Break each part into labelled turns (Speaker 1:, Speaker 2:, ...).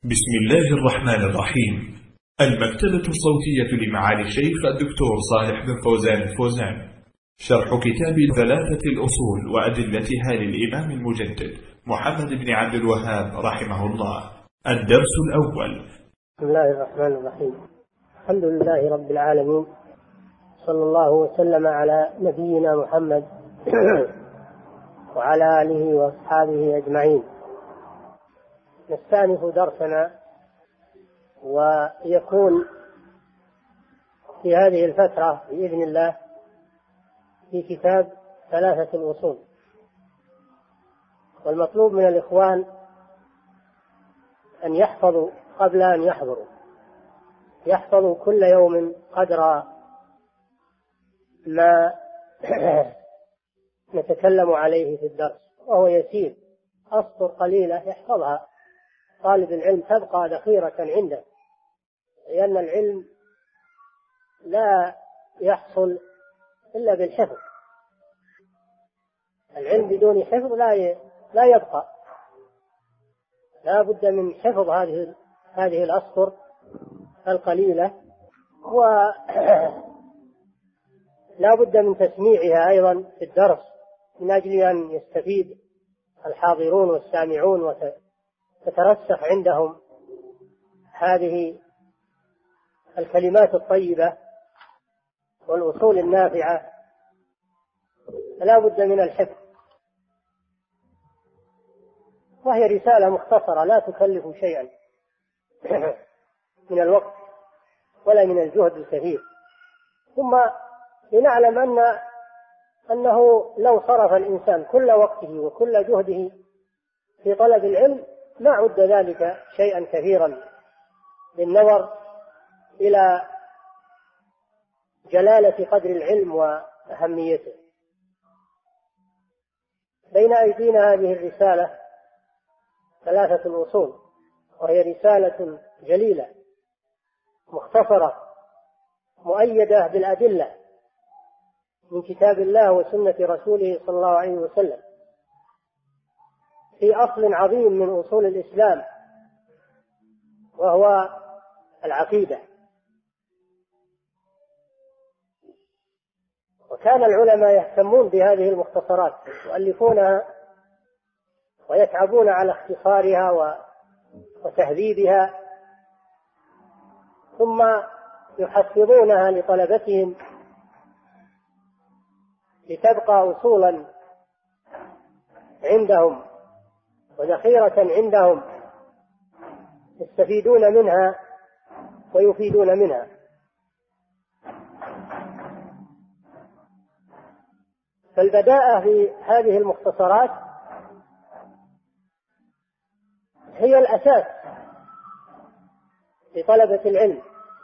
Speaker 1: بسم الله الرحمن الرحيم. المكتبة الصوتية لمعالي الشيخ الدكتور صالح بن فوزان الفوزان، شرح كتاب ثلاثة الأصول وأدلتها للإمام المجدد محمد بن عبد الوهاب رحمه الله. الدرس الأول.
Speaker 2: بسم الله الرحمن الرحيم. الحمد لله رب العالمين، صلى الله وسلم على نبينا محمد وعلى آله وأصحابه أجمعين. نستأنف درسنا، ويكون في هذه الفترة بإذن الله في كتاب ثلاثة الأصول. والمطلوب من الإخوان أن يحفظوا قبل أن يحفظوا كل يوم قدر ما نتكلم عليه في الدرس، وهو يسير، أسطر قليلة يحفظها. طالب العلم تبقى ذخيرة عنده، لأن العلم لا يحصل إلا بالحفظ. العلم بدون حفظ لا يبقى. لا بد من حفظ هذه الأسطر القليلة، ولا بد من تسميعها أيضا في الدرس من أجل أن يستفيد الحاضرون والسامعون وتترسخ عندهم هذه الكلمات الطيبة والأصول النافعة. فلا بد من الحفظ، وهي رسالة مختصرة لا تكلف شيئا من الوقت ولا من الجهد الكثير. ثم لنعلم أنه لو صرف الإنسان كل وقته وكل جهده في طلب العلم ما عد ذلك شيئا كثيرا بالنظر إلى جلالة قدر العلم وأهميته. بين أيدينا هذه الرسالة ثلاثة الأصول، وهي رسالة جليلة مختصرة مؤيدة بالأدلة من كتاب الله وسنة رسوله صلى الله عليه وسلم، في أصل عظيم من أصول الإسلام، وهو العقيدة. وكان العلماء يهتمون بهذه المختصرات، يؤلفونها ويتعبون على اختصارها وتهذيبها، ثم يحفظونها لطلبتهم لتبقى أصولا عندهم وذخيرة عندهم يستفيدون منها ويفيدون منها. فالبداءة في هذه المختصرات هي الأساس لطلبة العلم،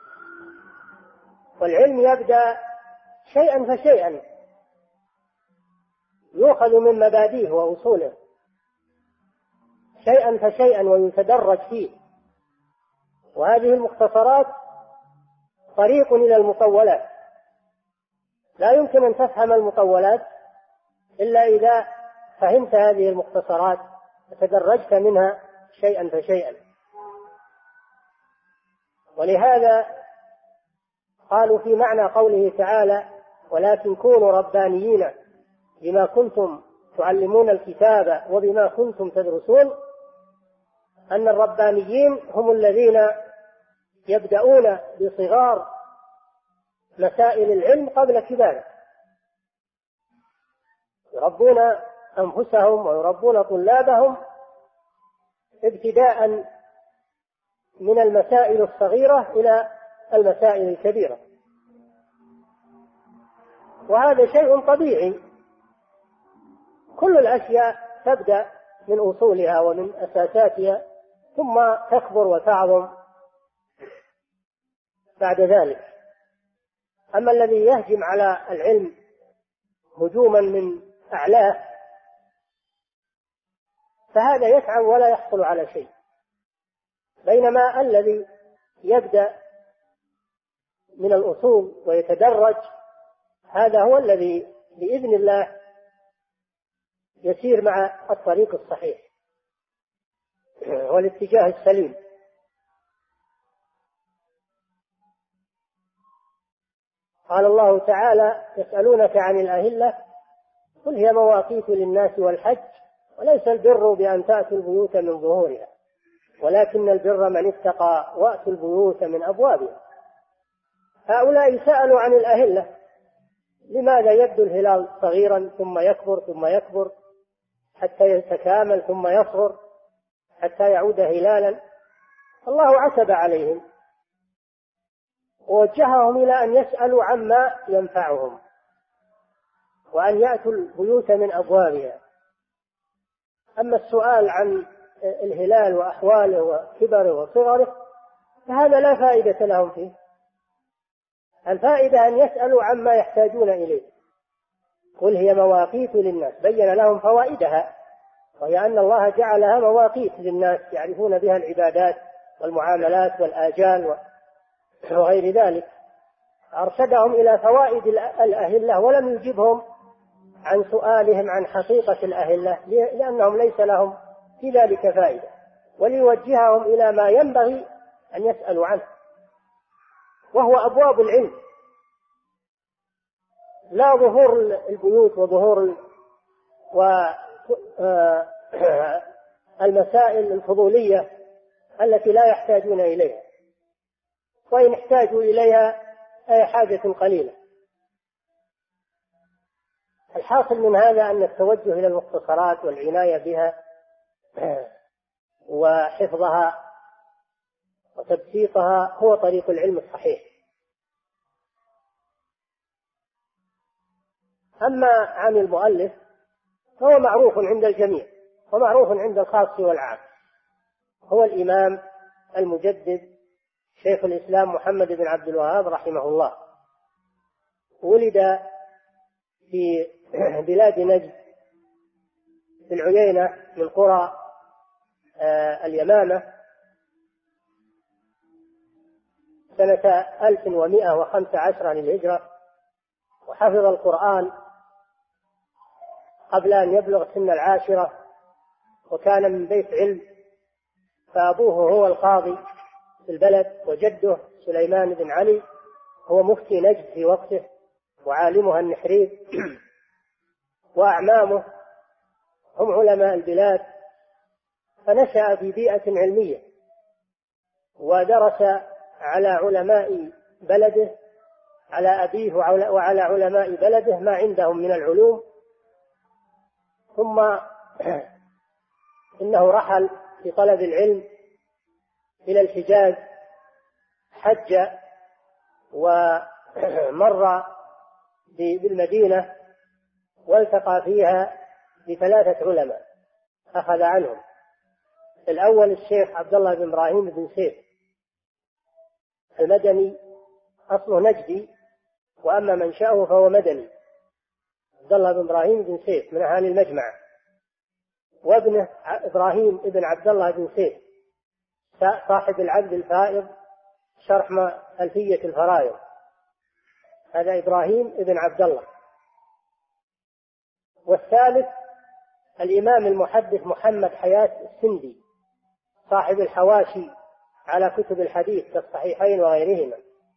Speaker 2: والعلم يبدأ شيئا فشيئا، يؤخذ من مبادئه وأصوله شيئا فشيئا ويتدرج فيه. وهذه المختصرات طريق إلى المطولات. لا يمكن أن تفهم المطولات إلا إذا فهمت هذه المختصرات وتدرجت منها شيئا فشيئا. ولهذا قالوا في معنى قوله تعالى: ولكن كونوا ربانيين بما كنتم تعلمون الكتاب وبما كنتم تدرسون، أن الربانيين هم الذين يبدأون بصغار مسائل العلم قبل كباره، يربون أنفسهم ويربون طلابهم ابتداء من المسائل الصغيرة إلى المسائل الكبيرة. وهذا شيء طبيعي، كل الأشياء تبدأ من أصولها ومن أساساتها، ثم تكبر وتعظم بعد ذلك. أما الذي يهجم على العلم هجوما من أعلاه فهذا يتعب ولا يحصل على شيء، بينما الذي يبدأ من الأصول ويتدرج هذا هو الذي بإذن الله يسير مع الطريق الصحيح والاتجاه السليم. قال الله تعالى: يسألونك عن الأهلة قل هي مواقيت للناس والحج وليس البر بأن تأتوا البيوت من ظهورها ولكن البر من اتقى وأتوا البيوت من أبوابها. هؤلاء سألوا عن الأهلة: لماذا يبدو الهلال صغيرا ثم يكبر ثم يكبر حتى يتكامل ثم يصغر حتى يعود هلالا؟ الله عتب عليهم ووجههم إلى أن يسألوا عما ينفعهم وأن يأتوا البيوت من أبوابها. أما السؤال عن الهلال وأحواله وكبره وصغره فهذا لا فائدة لهم فيه. الفائدة أن يسألوا عما يحتاجون إليه. قل هي مواقيت للناس، بين لهم فوائدها، وهي أن الله جعلها مواقيت للناس يعرفون بها العبادات والمعاملات والآجال وغير ذلك. أرشدهم إلى فوائد الأهلة ولم يجبهم عن سؤالهم عن حقيقة الأهلة لأنهم ليس لهم في ذلك فائدة، وليوجههم إلى ما ينبغي أن يسألوا عنه وهو أبواب العلم، لا ظهور البيوت وظهور المسائل الفضولية التي لا يحتاجون إليها، وإن احتاجوا إليها أي حاجة قليلة. الحاصل من هذا أن التوجه إلى المختصرات والعناية بها وحفظها وتبسيطها هو طريق العلم الصحيح. أما عن المؤلف فهو معروف عند الجميع ومعروف عند الخاص والعام، هو الإمام المجدد شيخ الإسلام محمد بن عبد الوهاب رحمه الله. ولد في بلاد نجد في العيينة من قرى اليمامة سنة 1115 للهجرة، وحفظ القرآن قبل أن يبلغ سن 10، وكان من بيت علم، فأبوه هو القاضي في البلد، وجده سليمان بن علي هو مفتي نجد في وقته وعالمها النحرير، وأعمامه هم علماء البلاد. فنشأ في بيئة علمية ودرس على علماء بلده، على أبيه وعلى علماء بلده ما عندهم من العلوم. ثم إنه رحل في طلب العلم إلى الحجاز، حج ومر بالمدينة والتقى فيها ب3 علماء أخذ عنهم. الأول الشيخ عبد الله بن إبراهيم بن سيف المدني، أصله نجدي وأما منشأه فهو مدني، عبد الله بن إبراهيم بن سيف من أهل المجمع، وابنه إبراهيم بن عبد الله بن سيف صاحب العبد الفائض شرح ألفية الفرائض، هذا إبراهيم بن عبد الله. والثالث الإمام المحدث محمد حياة السندي صاحب الحواشي على كتب الحديث كالصحيحين وغيرهما.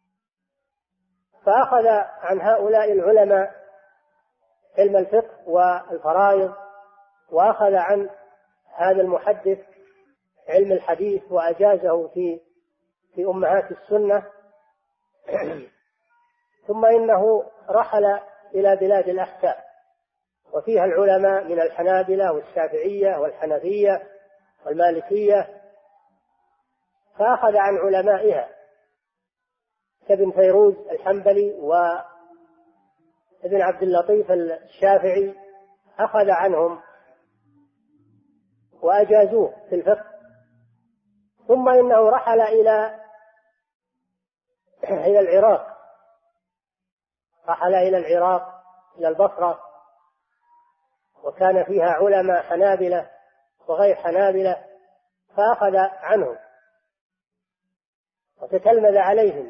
Speaker 2: فأخذ عن هؤلاء العلماء علم الفقه والفرائض، وأخذ عن هذا المحدث علم الحديث وأجازه في أمهات السنة. ثم إنه رحل إلى بلاد الأحساء وفيها العلماء من الحنابلة والشافعية والحنفية والمالكية، فأخذ عن علمائها كابن فيروز الحنبلي وابن عبد اللطيف الشافعي، أخذ عنهم وأجازوه في الفقه. ثم إنه رحل إلى العراق، رحل إلى العراق إلى البصرة، وكان فيها علماء حنابلة وغير حنابلة، فأخذ عنهم وتتلمذ عليهم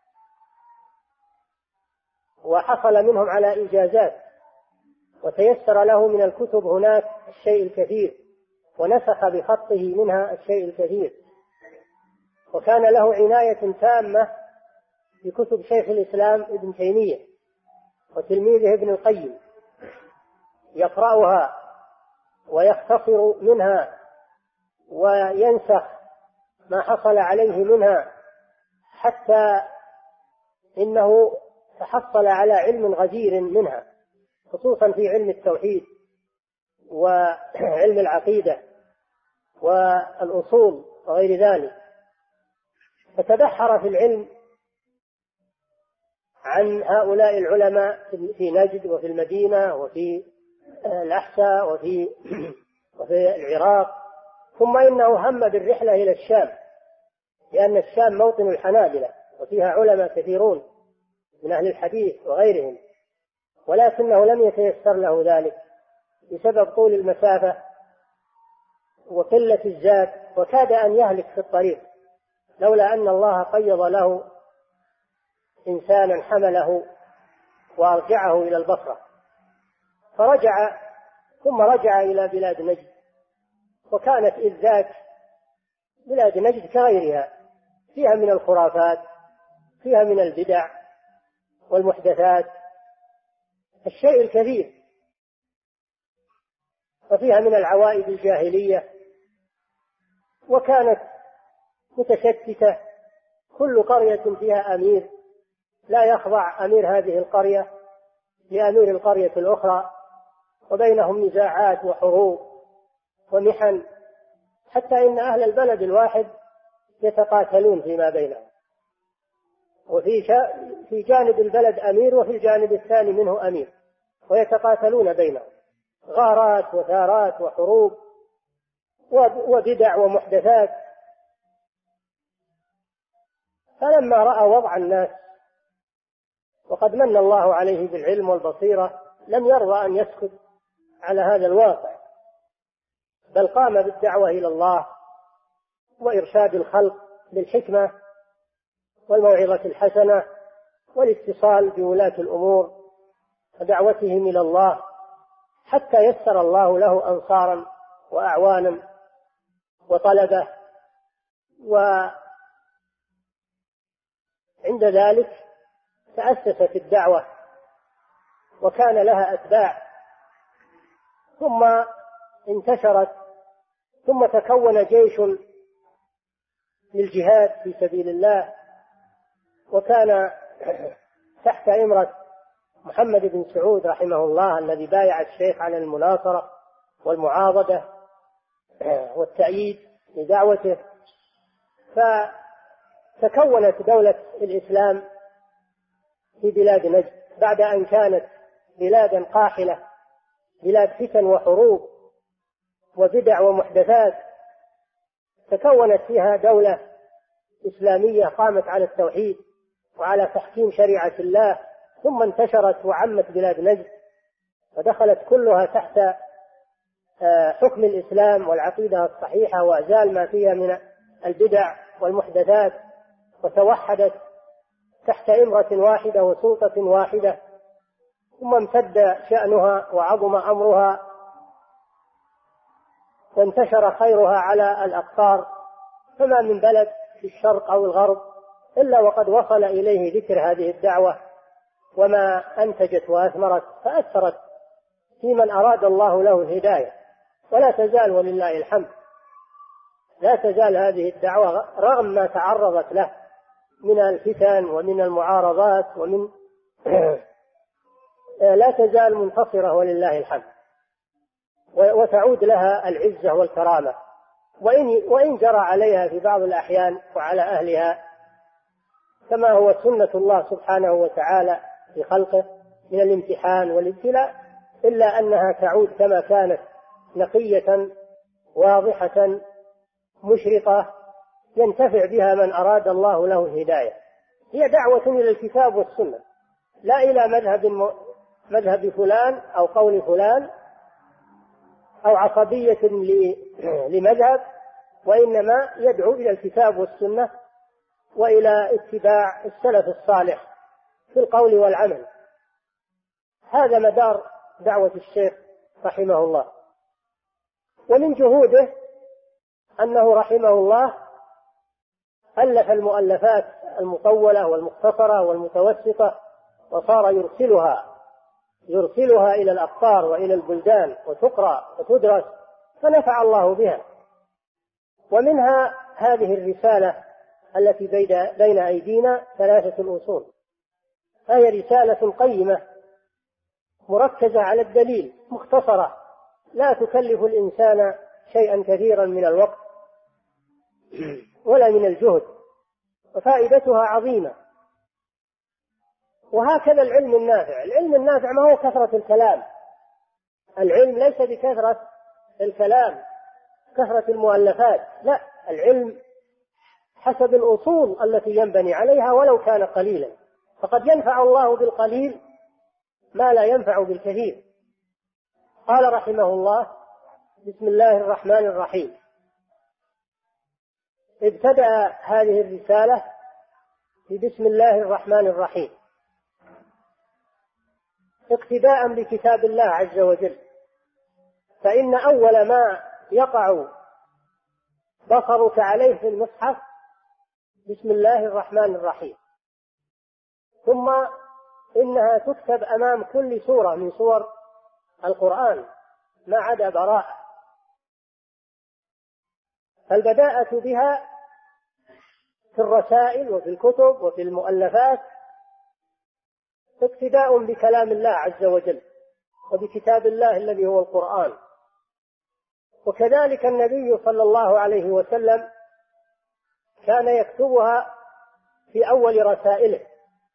Speaker 2: وحصل منهم على إجازات، وتيسر له من الكتب هناك الشيء الكثير، ونسخ بخطه منها الشيء الكثير، وكان له عناية تامة في كتب شيخ الإسلام ابن تيمية وتلميذه ابن القيم، يقرأها ويختصر منها وينسخ ما حصل عليه منها، حتى إنه تحصل على علم غزير منها، خصوصا في علم التوحيد وعلم العقيدة والأصول وغير ذلك. فتبحر في العلم عن هؤلاء العلماء في نجد وفي المدينة وفي الأحساء وفي العراق. ثم إنه هم بالرحلة إلى الشام، لأن الشام موطن الحنابلة وفيها علماء كثيرون من أهل الحديث وغيرهم، ولكنه لم يتيسر له ذلك بسبب طول المسافة وقلة الزاد، وكاد أن يهلك في الطريق لولا أن الله قيض له إنسانا حمله وأرجعه إلى البصرة. فرجع، ثم رجع إلى بلاد نجد، وكانت إذ ذاك بلاد نجد كغيرها، فيها من الخرافات، فيها من البدع والمحدثات الشيء الكثير، وفيها من العوائد الجاهلية، وكانت متشتتة، كل قرية فيها أمير لا يخضع أمير هذه القرية لأمير القرية الأخرى، وبينهم نزاعات وحروب ومحن، حتى إن أهل البلد الواحد يتقاتلون فيما بينهم، وفي جانب البلد أمير وفي الجانب الثاني منه أمير، ويتقاتلون بينهم، غارات وثارات وحروب وبدع ومحدثات. فلما رأى وضع الناس وقد من الله عليه بالعلم والبصيرة لم يرضى أن يسكت على هذا الواقع، بل قام بالدعوة إلى الله وإرشاد الخلق بالحكمة والموعظة الحسنة والاتصال بولاة الأمور ودعوتهم إلى الله، حتى يسر الله له أنصارا وأعوانا وطلبة. وعند ذلك تأسست الدعوة وكان لها أتباع، ثم انتشرت، ثم تكون جيش للجهاد في سبيل الله، وكان تحت إمرة محمد بن سعود رحمه الله الذي بايع الشيخ على المناصرة والمعاضدة والتأييد لدعوته. فتكونت دولة الإسلام في بلاد نجد بعد أن كانت بلادا قاحلة، بلاد فتن وحروب وبدع ومحدثات. تكونت فيها دولة إسلامية قامت على التوحيد وعلى تحكيم شريعة الله، ثم انتشرت وعمت بلاد نجد ودخلت كلها تحت حكم الإسلام والعقيدة الصحيحة، وأزال ما فيها من البدع والمحدثات، وتوحدت تحت إمرة واحدة وسلطة واحدة، ثم امتد شأنها وعظم أمرها وانتشر خيرها على الأقطار. فما من بلد في الشرق أو الغرب إلا وقد وصل إليه ذكر هذه الدعوة وما أنتجت وأثمرت، فأثرت في من أراد الله له الهداية. ولا تزال ولله الحمد لا تزال هذه الدعوة رغم ما تعرضت له من الفتن ومن المعارضات ومن لا تزال منتصرة ولله الحمد، وتعود لها العزة والكرامة، وإن جرى عليها في بعض الأحيان وعلى أهلها كما هو سنة الله سبحانه وتعالى في خلقه من الامتحان والابتلاء، إلا أنها تعود كما كانت نقية واضحة مشرقة ينتفع بها من أراد الله له الهداية. هي دعوة إلى الكتاب والسنة، لا إلى مذهب فلان أو قول فلان أو عصبية لمذهب، وإنما يدعو إلى الكتاب والسنة وإلى اتباع السلف الصالح في القول والعمل. هذا مدار دعوة الشيخ رحمه الله. ومن جهوده أنه رحمه الله ألف المؤلفات المطولة والمختصرة والمتوسطة، وصار يرسلها إلى الأقطار وإلى البلدان وتقرأ وتدرس، فنفع الله بها. ومنها هذه الرسالة التي بين أيدينا 3 أصول، فهي رسالة قيمة مركزة على الدليل، مختصرة، لا تكلف الإنسان شيئا كثيرا من الوقت ولا من الجهد، وفائدتها عظيمة. وهكذا العلم النافع ما هو كثرة الكلام، العلم ليس بكثرة الكلام، كثرة المؤلفات، لا، العلم حسب الأصول التي ينبني عليها ولو كان قليلا، فقد ينفع الله بالقليل ما لا ينفع بالكثير. قال رحمه الله: بسم الله الرحمن الرحيم. ابتدأ هذه الرسالة ببسم الله الرحمن الرحيم اقتداء بكتاب الله عز وجل، فإن أول ما يقع بصرك عليه في المصحف بسم الله الرحمن الرحيم، ثم إنها تكتب أمام كل سورة من سور القرآن ما عدا براءة، فالبداءة بها في الرسائل وفي الكتب وفي المؤلفات اقتداء بكلام الله عز وجل وبكتاب الله الذي هو القرآن. وكذلك النبي صلى الله عليه وسلم كان يكتبها في أول رسائله،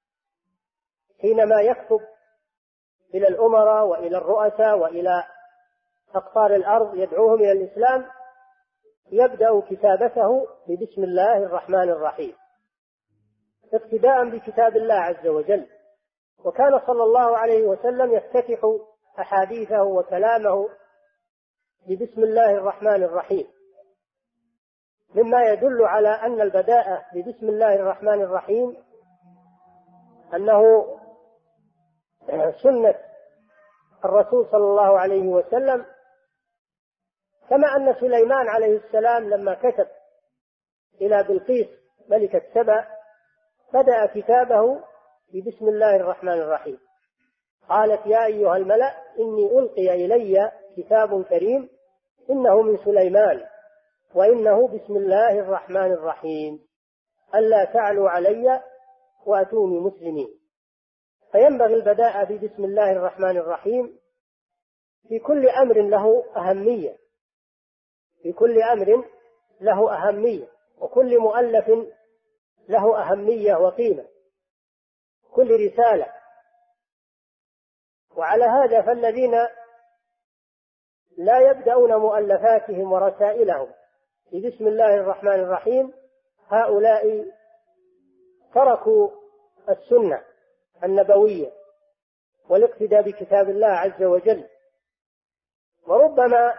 Speaker 2: حينما يكتب إلى الأمراء وإلى الرؤساء وإلى أقطار الأرض يدعوهم إلى الإسلام، يبدأ كتابته ببسم الله الرحمن الرحيم اقتداء بكتاب الله عز وجل. وكان صلى الله عليه وسلم يفتتح أحاديثه وكلامه ببسم الله الرحمن الرحيم، مما يدل على أن البداءة ببسم الله الرحمن الرحيم أنه سنة الرسول صلى الله عليه وسلم، كما أن سليمان عليه السلام لما كتب إلى بلقيس ملكة سبأ بدأ كتابه ببسم الله الرحمن الرحيم. قالت: يا أيها الملأ إني ألقي إلي كتاب كريم إنه من سليمان وإنه بسم الله الرحمن الرحيم ألا تعلوا علي وأتوني مسلمين. فينبغي البداء ببسم الله الرحمن الرحيم في كل أمر له أهمية، في كل أمر له أهمية، وكل مؤلف له أهمية وقيمة، كل رسالة. وعلى هذا فالذين لا يبدأون مؤلفاتهم ورسائلهم ببسم الله الرحمن الرحيم هؤلاء تركوا السنة النبوية والاقتداء بكتاب الله عز وجل. وربما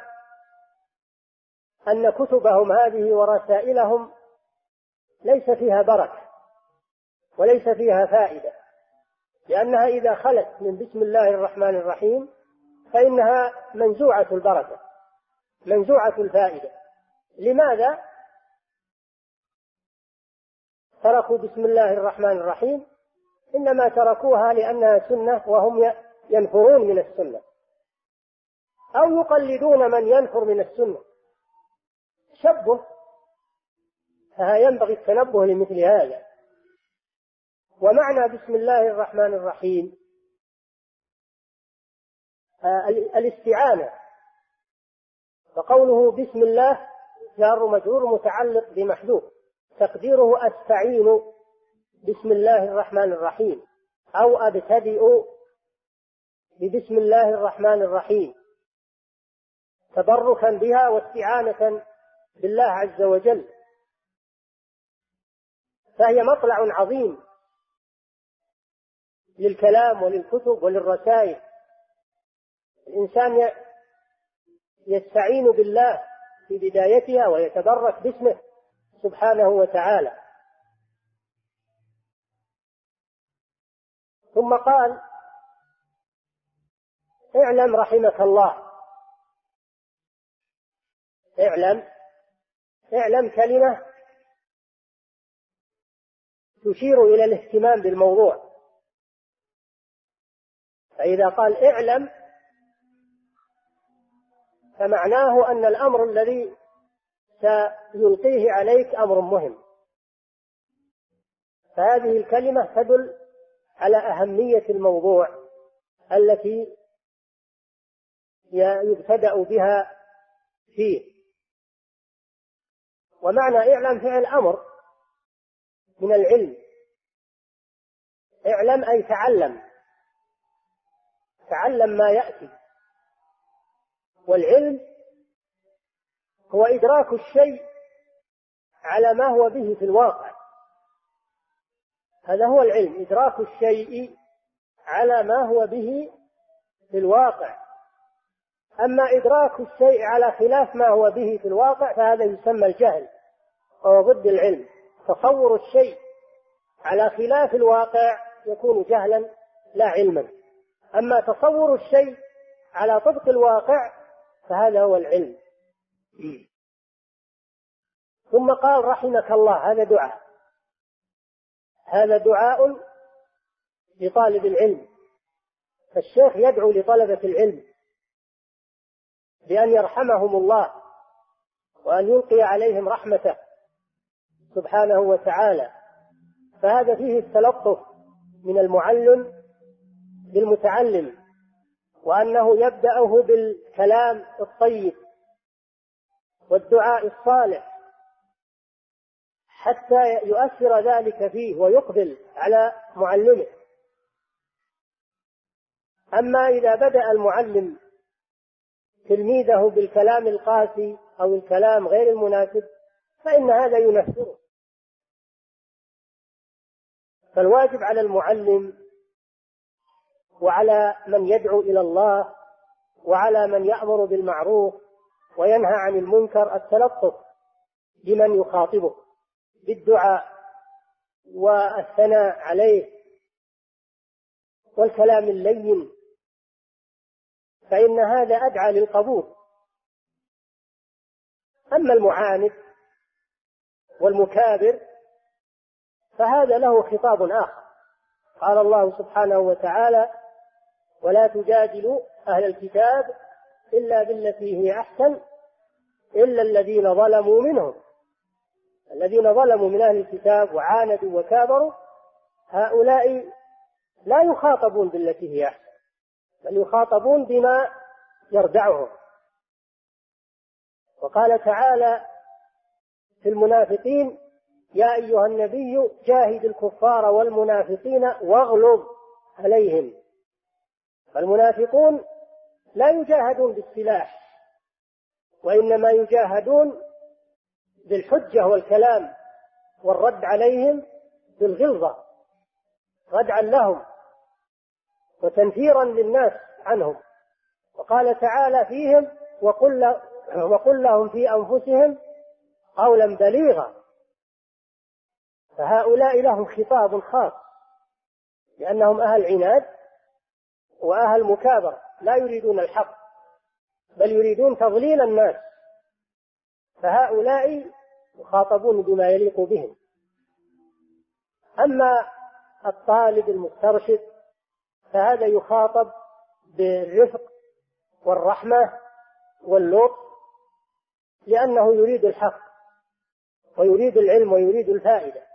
Speaker 2: أن كتبهم هذه ورسائلهم ليس فيها بركة وليس فيها فائدة، لأنها إذا خلت من بسم الله الرحمن الرحيم فإنها منزوعة البركة منزوعة الفائدة. لماذا تركوا بسم الله الرحمن الرحيم؟ إنما تركوها لأنها سنة وهم ينفرون من السنة أو يقلدون من ينفر من السنة، شبه، فينبغي التنبه لمثل هذا. ومعنى بسم الله الرحمن الرحيم الاستعانة، فقوله بسم الله جار مجرور متعلق بمحذوف تقديره أستعين بسم الله الرحمن الرحيم أو أبتدئ ببسم الله الرحمن الرحيم تبركا بها واستعانة بالله عز وجل. فهي مطلع عظيم للكلام وللكتب وللرسائل. الإنسان يستعين بالله في بدايتها ويتبرك باسمه سبحانه وتعالى. ثم قال: اعلم رحمك الله. اعلم كلمة تشير إلى الاهتمام بالموضوع. فإذا قال اعلم فمعناه أن الأمر الذي سيلقيه عليك أمر مهم. فهذه الكلمة تدل على أهمية الموضوع التي يبتدأ بها فيه. ومعنى اعلم فعل أمر من العلم. اعلم أي تعلم ما يأتي. والعلم هو إدراك الشيء على ما هو به في الواقع. هذا هو العلم، إدراك الشيء على ما هو به في الواقع. أما إدراك الشيء على خلاف ما هو به في الواقع فهذا يسمى الجهل، وهو ضد العلم. تصور الشيء على خلاف الواقع يكون جهلا لا علما. أما تصور الشيء على طبق الواقع فهذا هو العلم. ثم قال رحمك الله، هذا دعاء لطالب العلم. فالشيخ يدعو لطلبة العلم بأن يرحمهم الله وأن يلقي عليهم رحمته سبحانه وتعالى. فهذا فيه التلطف من المعلم للمتعلم، وأنه يبدأه بالكلام الطيب والدعاء الصالح حتى يؤثر ذلك فيه ويقبل على معلمه. أما إذا بدأ المعلم تلميذه بالكلام القاسي أو الكلام غير المناسب فإن هذا ينفره. فالواجب على المعلم وعلى من يدعو إلى الله وعلى من يأمر بالمعروف وينهى عن المنكر التلطف بمن يخاطبه بالدعاء والثناء عليه والكلام اللين، فإن هذا أدعى للقبول. أما المعاند والمكابر فهذا له خطاب آخر. قال الله سبحانه وتعالى: ولا تجادلوا أهل الكتاب إلا بالتي هي أحسن إلا الذين ظلموا منهم. الذين ظلموا من أهل الكتاب وعاندوا وكابروا هؤلاء لا يخاطبون بالتي هي أحسن، بل يخاطبون بما يردعهم. وقال تعالى في المنافقين: يا أيها النبي جاهد الكفار والمنافقين واغلظ عليهم. فالمنافقون لا يجاهدون بالسلاح، وإنما يجاهدون بالحجة والكلام والرد عليهم بالغلظة، ردعا لهم وتنفيرا للناس عنهم. وقال تعالى فيهم: وقل لهم في أنفسهم قولا بليغا. فهؤلاء لهم خطاب خاص لأنهم أهل عناد وأهل مكابرة، لا يريدون الحق بل يريدون تضليل الناس، فهؤلاء يخاطبون بما يليق بهم. أما الطالب المسترشد فهذا يخاطب بالرفق والرحمة واللطف، لأنه يريد الحق ويريد العلم ويريد الفائدة.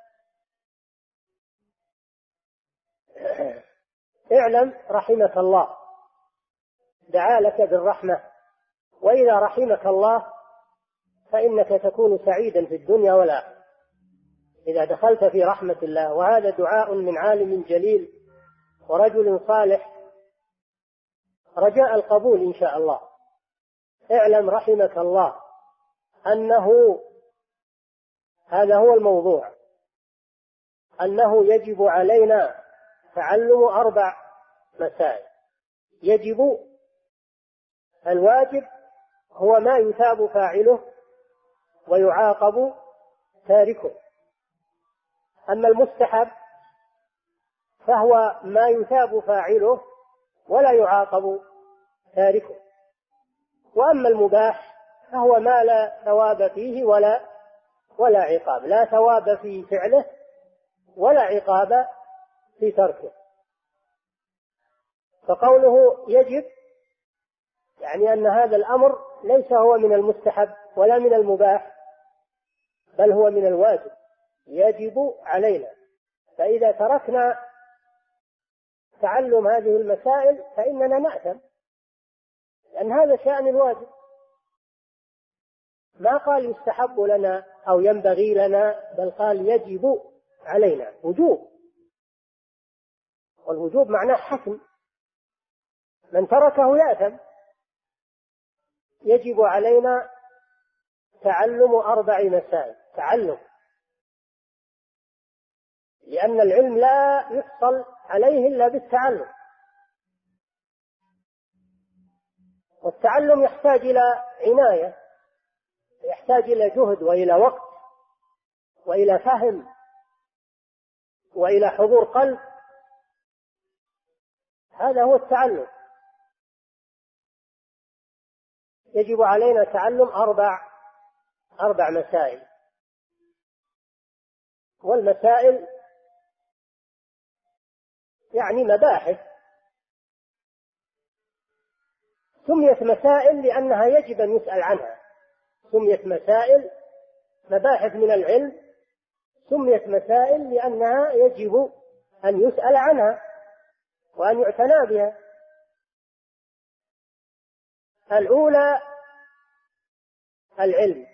Speaker 2: اعلم رحمك الله، دعا لك بالرحمة، وإذا رحمك الله فإنك تكون سعيدا في الدنيا والآخرة إذا دخلت في رحمة الله. وهذا دعاء من عالم جليل ورجل صالح رجاء القبول إن شاء الله. اعلم رحمك الله أنه هذا هو الموضوع، أنه يجب علينا تعلم 4 مسائل. الواجب هو ما يثاب فاعله ويعاقب تاركه. أما المستحب فهو ما يثاب فاعله ولا يعاقب تاركه. وأما المباح فهو ما لا ثواب فيه ولا عقاب، لا ثواب في فعله ولا عقاب في تركه. فقوله يجب يعني أن هذا الأمر ليس هو من المستحب ولا من المباح، بل هو من الواجب، يجب علينا. فإذا تركنا تعلم هذه المسائل فإننا نأثم، لأن هذا شأن الواجب. ما قال يستحب لنا أو ينبغي لنا، بل قال يجب علينا، وجوب، والوجوب معناه حتم، من تركه يأثم. يجب علينا تعلم 4 مسائل، تعلم، لأن العلم لا يحصل عليه إلا بالتعلم، والتعلم يحتاج إلى عناية، يحتاج إلى جهد وإلى وقت وإلى فهم وإلى حضور قلب. هذا هو التعلم. يجب علينا تعلم 4 مسائل، والمسائل يعني مباحث، سميت مسائل لأنها يجب أن يسأل عنها، سميت مسائل مباحث من العلم، سميت مسائل لأنها يجب أن يسأل عنها وأن يعتنى بها. الأولى العلم،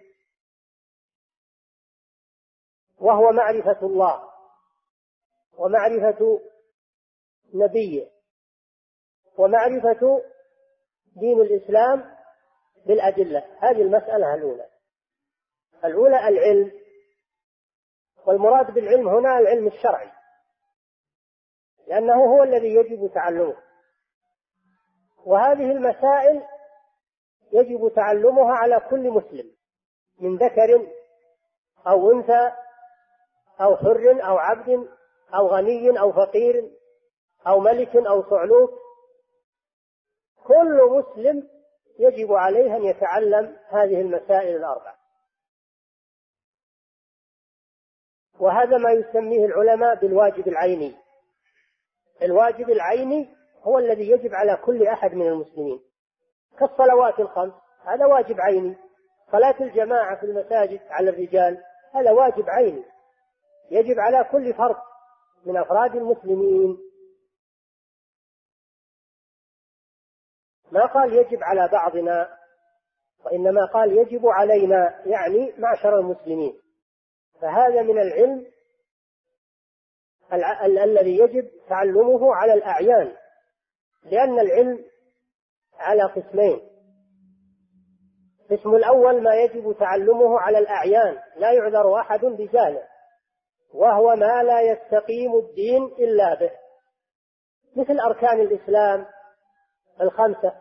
Speaker 2: وهو معرفة الله ومعرفة نبيه ومعرفة دين الإسلام بالأدلة. هذه المسألة الأولى العلم، والمراد بالعلم هنا العلم الشرعي، لأنه هو الذي يجب تعلمه. وهذه المسائل يجب تعلمها على كل مسلم، من ذكر أو أنثى أو حر أو عبد أو غني أو فقير أو ملك أو صعلوك، كل مسلم يجب عليه أن يتعلم هذه المسائل ال4. وهذا ما يسميه العلماء بالواجب العيني. الواجب العيني هو الذي يجب على كل أحد من المسلمين، كالصلوات ال5، هذا واجب عيني. صلاة الجماعة في المساجد على الرجال هذا واجب عيني، يجب على كل فرد من أفراد المسلمين. ما قال يجب على بعضنا، وإنما قال يجب علينا، يعني معشر المسلمين. فهذا من العلم الذي يجب تعلمه على الأعيان، لأن العلم على قسمين. القسم الأول ما يجب تعلمه على الأعيان، لا يعذر أحد بجهله، وهو ما لا يستقيم الدين إلا به، مثل أركان الإسلام ال5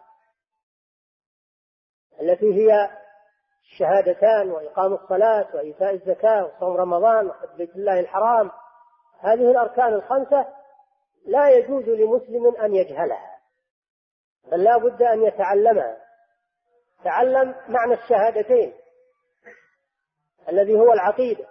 Speaker 2: التي هي الشهادتان وإقام الصلاة وإيتاء الزكاة وصوم رمضان وحج بيت الله الحرام. هذه الأركان ال5 لا يجوز لمسلم أن يجهلها، بل لا بد أن يتعلمها. تعلم معنى الشهادتين الذي هو العقيدة،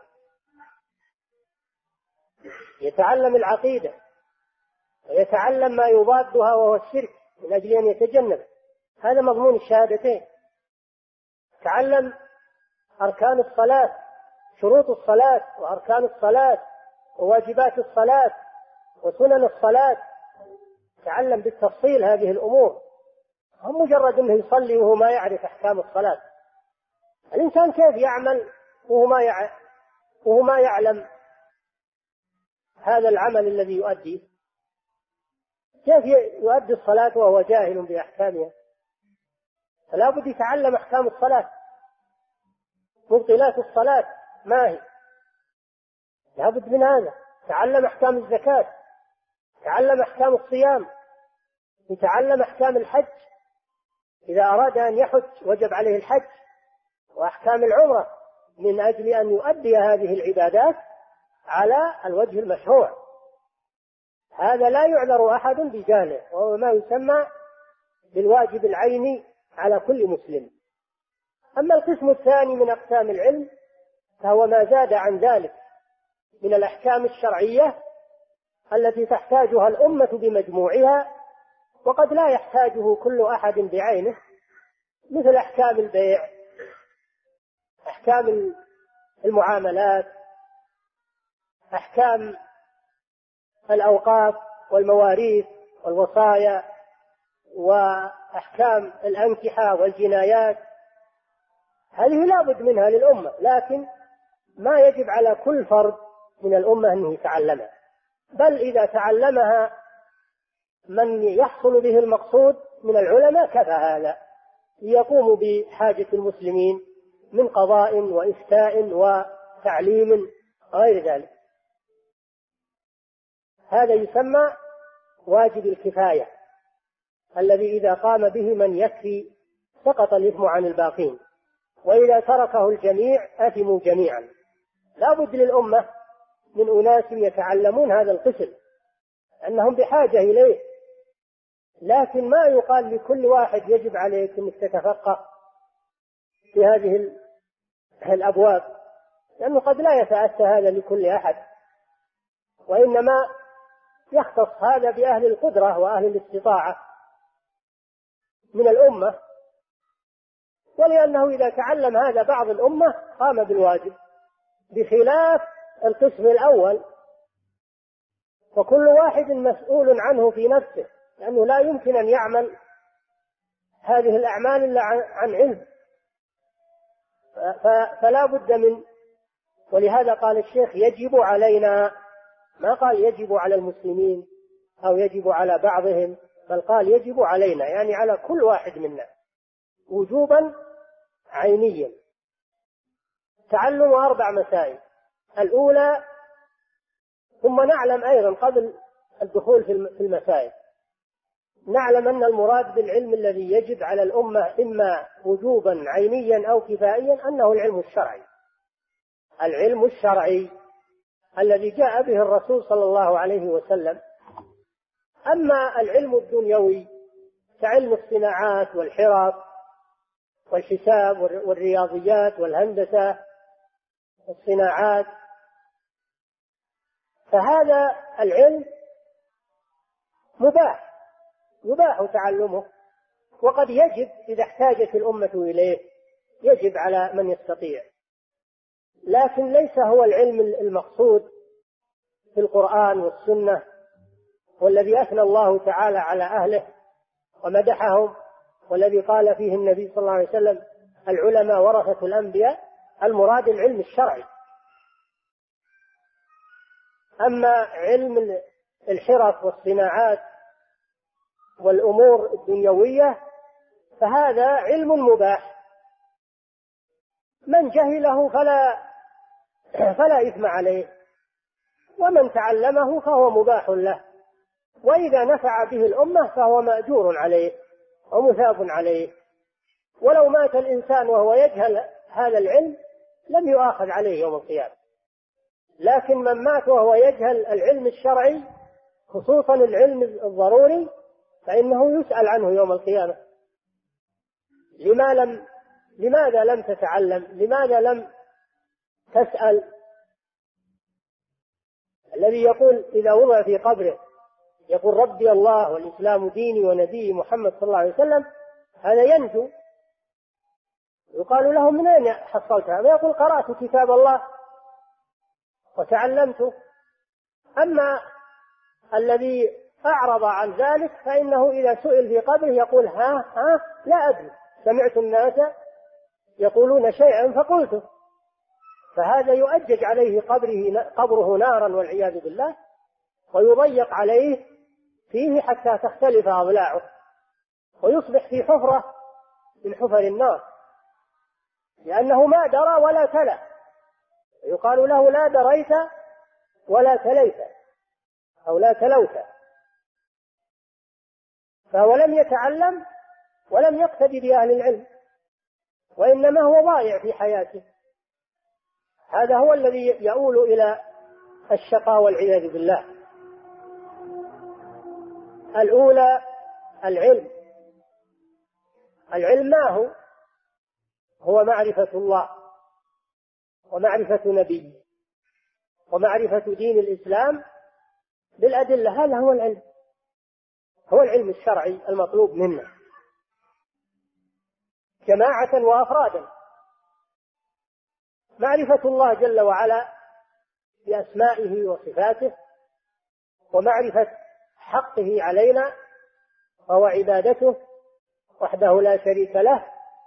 Speaker 2: يتعلم العقيدة ويتعلم ما يضادها وهو الشرك من أجل أن يتجنب، هذا مضمون الشهادتين. تعلم أركان الصلاة، شروط الصلاة وأركان الصلاة وواجبات الصلاة وسنن الصلاة، تعلم بالتفصيل هذه الأمور، هم مجرد أنه يصلي وهو ما يعرف أحكام الصلاة. الإنسان كيف يعمل وهو ما يعلم هذا العمل الذي يؤديه؟ كيف يؤدي الصلاة وهو جاهل بأحكامها؟ فلا بد يتعلم أحكام الصلاة، مبطلات الصلاة ما هي، لا بد من هذا. تعلم أحكام الزكاة، تعلم أحكام الصيام، يتعلم أحكام الحج، إذا أراد أن يحج وجب عليه الحج، وأحكام العمرة من أجل أن يؤدي هذه العبادات على الوجه المشروع. هذا لا يعذر أحد بجهله، وهو ما يسمى بالواجب العيني على كل مسلم. أما القسم الثاني من أقسام العلم فهو ما زاد عن ذلك، من الأحكام الشرعية التي تحتاجها الأمة بمجموعها، وقد لا يحتاجه كل أحد بعينه، مثل أحكام البيع، أحكام المعاملات، أحكام الأوقاف والمواريث والوصايا، وأحكام الأنكحة والجنايات. هذه لا بد منها للأمة، لكن ما يجب على كل فرد من الأمة أنه يتعلمها، بل إذا تعلمها من يحصل به المقصود من العلماء كفى هذا ليقوموا بحاجة المسلمين من قضاء وإفتاء وتعليم غير ذلك. هذا يسمى واجب الكفاية، الذي إذا قام به من يكفي سقط الإثم عن الباقين، وإذا تركه الجميع أثموا جميعا. لا بد للأمة من أناس يتعلمون هذا القسم، أنهم بحاجة إليه، لكن ما يقال لكل واحد يجب عليك أنك تتفقه في هذه الأبواب، لأنه قد لا يتأتى هذا لكل أحد، وإنما يختص هذا بأهل القدرة وأهل الاستطاعة من الأمة، ولأنه إذا تعلم هذا بعض الأمة قام بالواجب، بخلاف القسم الأول، فكل واحد مسؤول عنه في نفسه، لأنه لا يمكن أن يعمل هذه الأعمال إلا عن علم، فلا بد من. ولهذا قال الشيخ يجب علينا، ما قال يجب على المسلمين أو يجب على بعضهم، بل قال يجب علينا، يعني على كل واحد منا وجوبا عينيا. تعلم 4 مسائل. الأولى، ثم نعلم أيضا قبل الدخول في المسائل، نعلم أن المراد بالعلم الذي يجب على الأمة إما وجوبا عينيا أو كفائيا أنه العلم الشرعي، العلم الشرعي الذي جاء به الرسول صلى الله عليه وسلم. أما العلم الدنيوي كعلم الصناعات والحرف والحساب والرياضيات والهندسة والصناعات، فهذا العلم يباح تعلمه، وقد يجب إذا احتاجت الأمة إليه، يجب على من يستطيع، لكن ليس هو العلم المقصود في القرآن والسنة، والذي أثنى الله تعالى على أهله ومدحهم، والذي قال فيه النبي صلى الله عليه وسلم العلماء ورثة الأنبياء. المراد العلم الشرعي. أما علم الحرف والصناعات والأمور الدنيوية فهذا علم مباح، من جهله فلا إثم عليه، ومن تعلمه فهو مباح له، وإذا نفع به الأمة فهو مأجور عليه ومثاب عليه. ولو مات الإنسان وهو يجهل هذا العلم لم يؤاخذ عليه يوم القيامة، لكن من مات وهو يجهل العلم الشرعي خصوصا العلم الضروري فإنه يسأل عنه يوم القيامة. لماذا لم تتعلم؟ لماذا لم تسأل؟ الذي يقول إذا وضع في قبره يقول ربي الله والإسلام ديني ونبي محمد صلى الله عليه وسلم، هذا ينجو. يقال له من أين حصلتها؟ ويقول قرأت كتاب الله وتعلمته. أما الذي أعرض عن ذلك فإنه إذا سئل في قبره يقول ها لا أدري، سمعت الناس يقولون شيئا فقلته، فهذا يؤجج عليه قبره نارا والعياذ بالله، ويضيق عليه فيه حتى تختلف أضلاعه ويصبح في حفرة من حفر النار، لأنه ما درى ولا تلا. يقال له لا دريت ولا تليت أو لا تلوت، فهو لم يتعلم ولم يقتدي بأهل العلم، وإنما هو ضائع في حياته. هذا هو الذي يؤول إلى الشقاء والعياذ بالله. الأولى العلم ما هو معرفة الله ومعرفة نبيه ومعرفة دين الإسلام بالأدلة. هذا هو العلم، هو العلم الشرعي المطلوب منا جماعة وأفرادا. معرفة الله جل وعلا بأسمائه وصفاته، ومعرفة حقه علينا وهو عبادته وحده لا شريك له.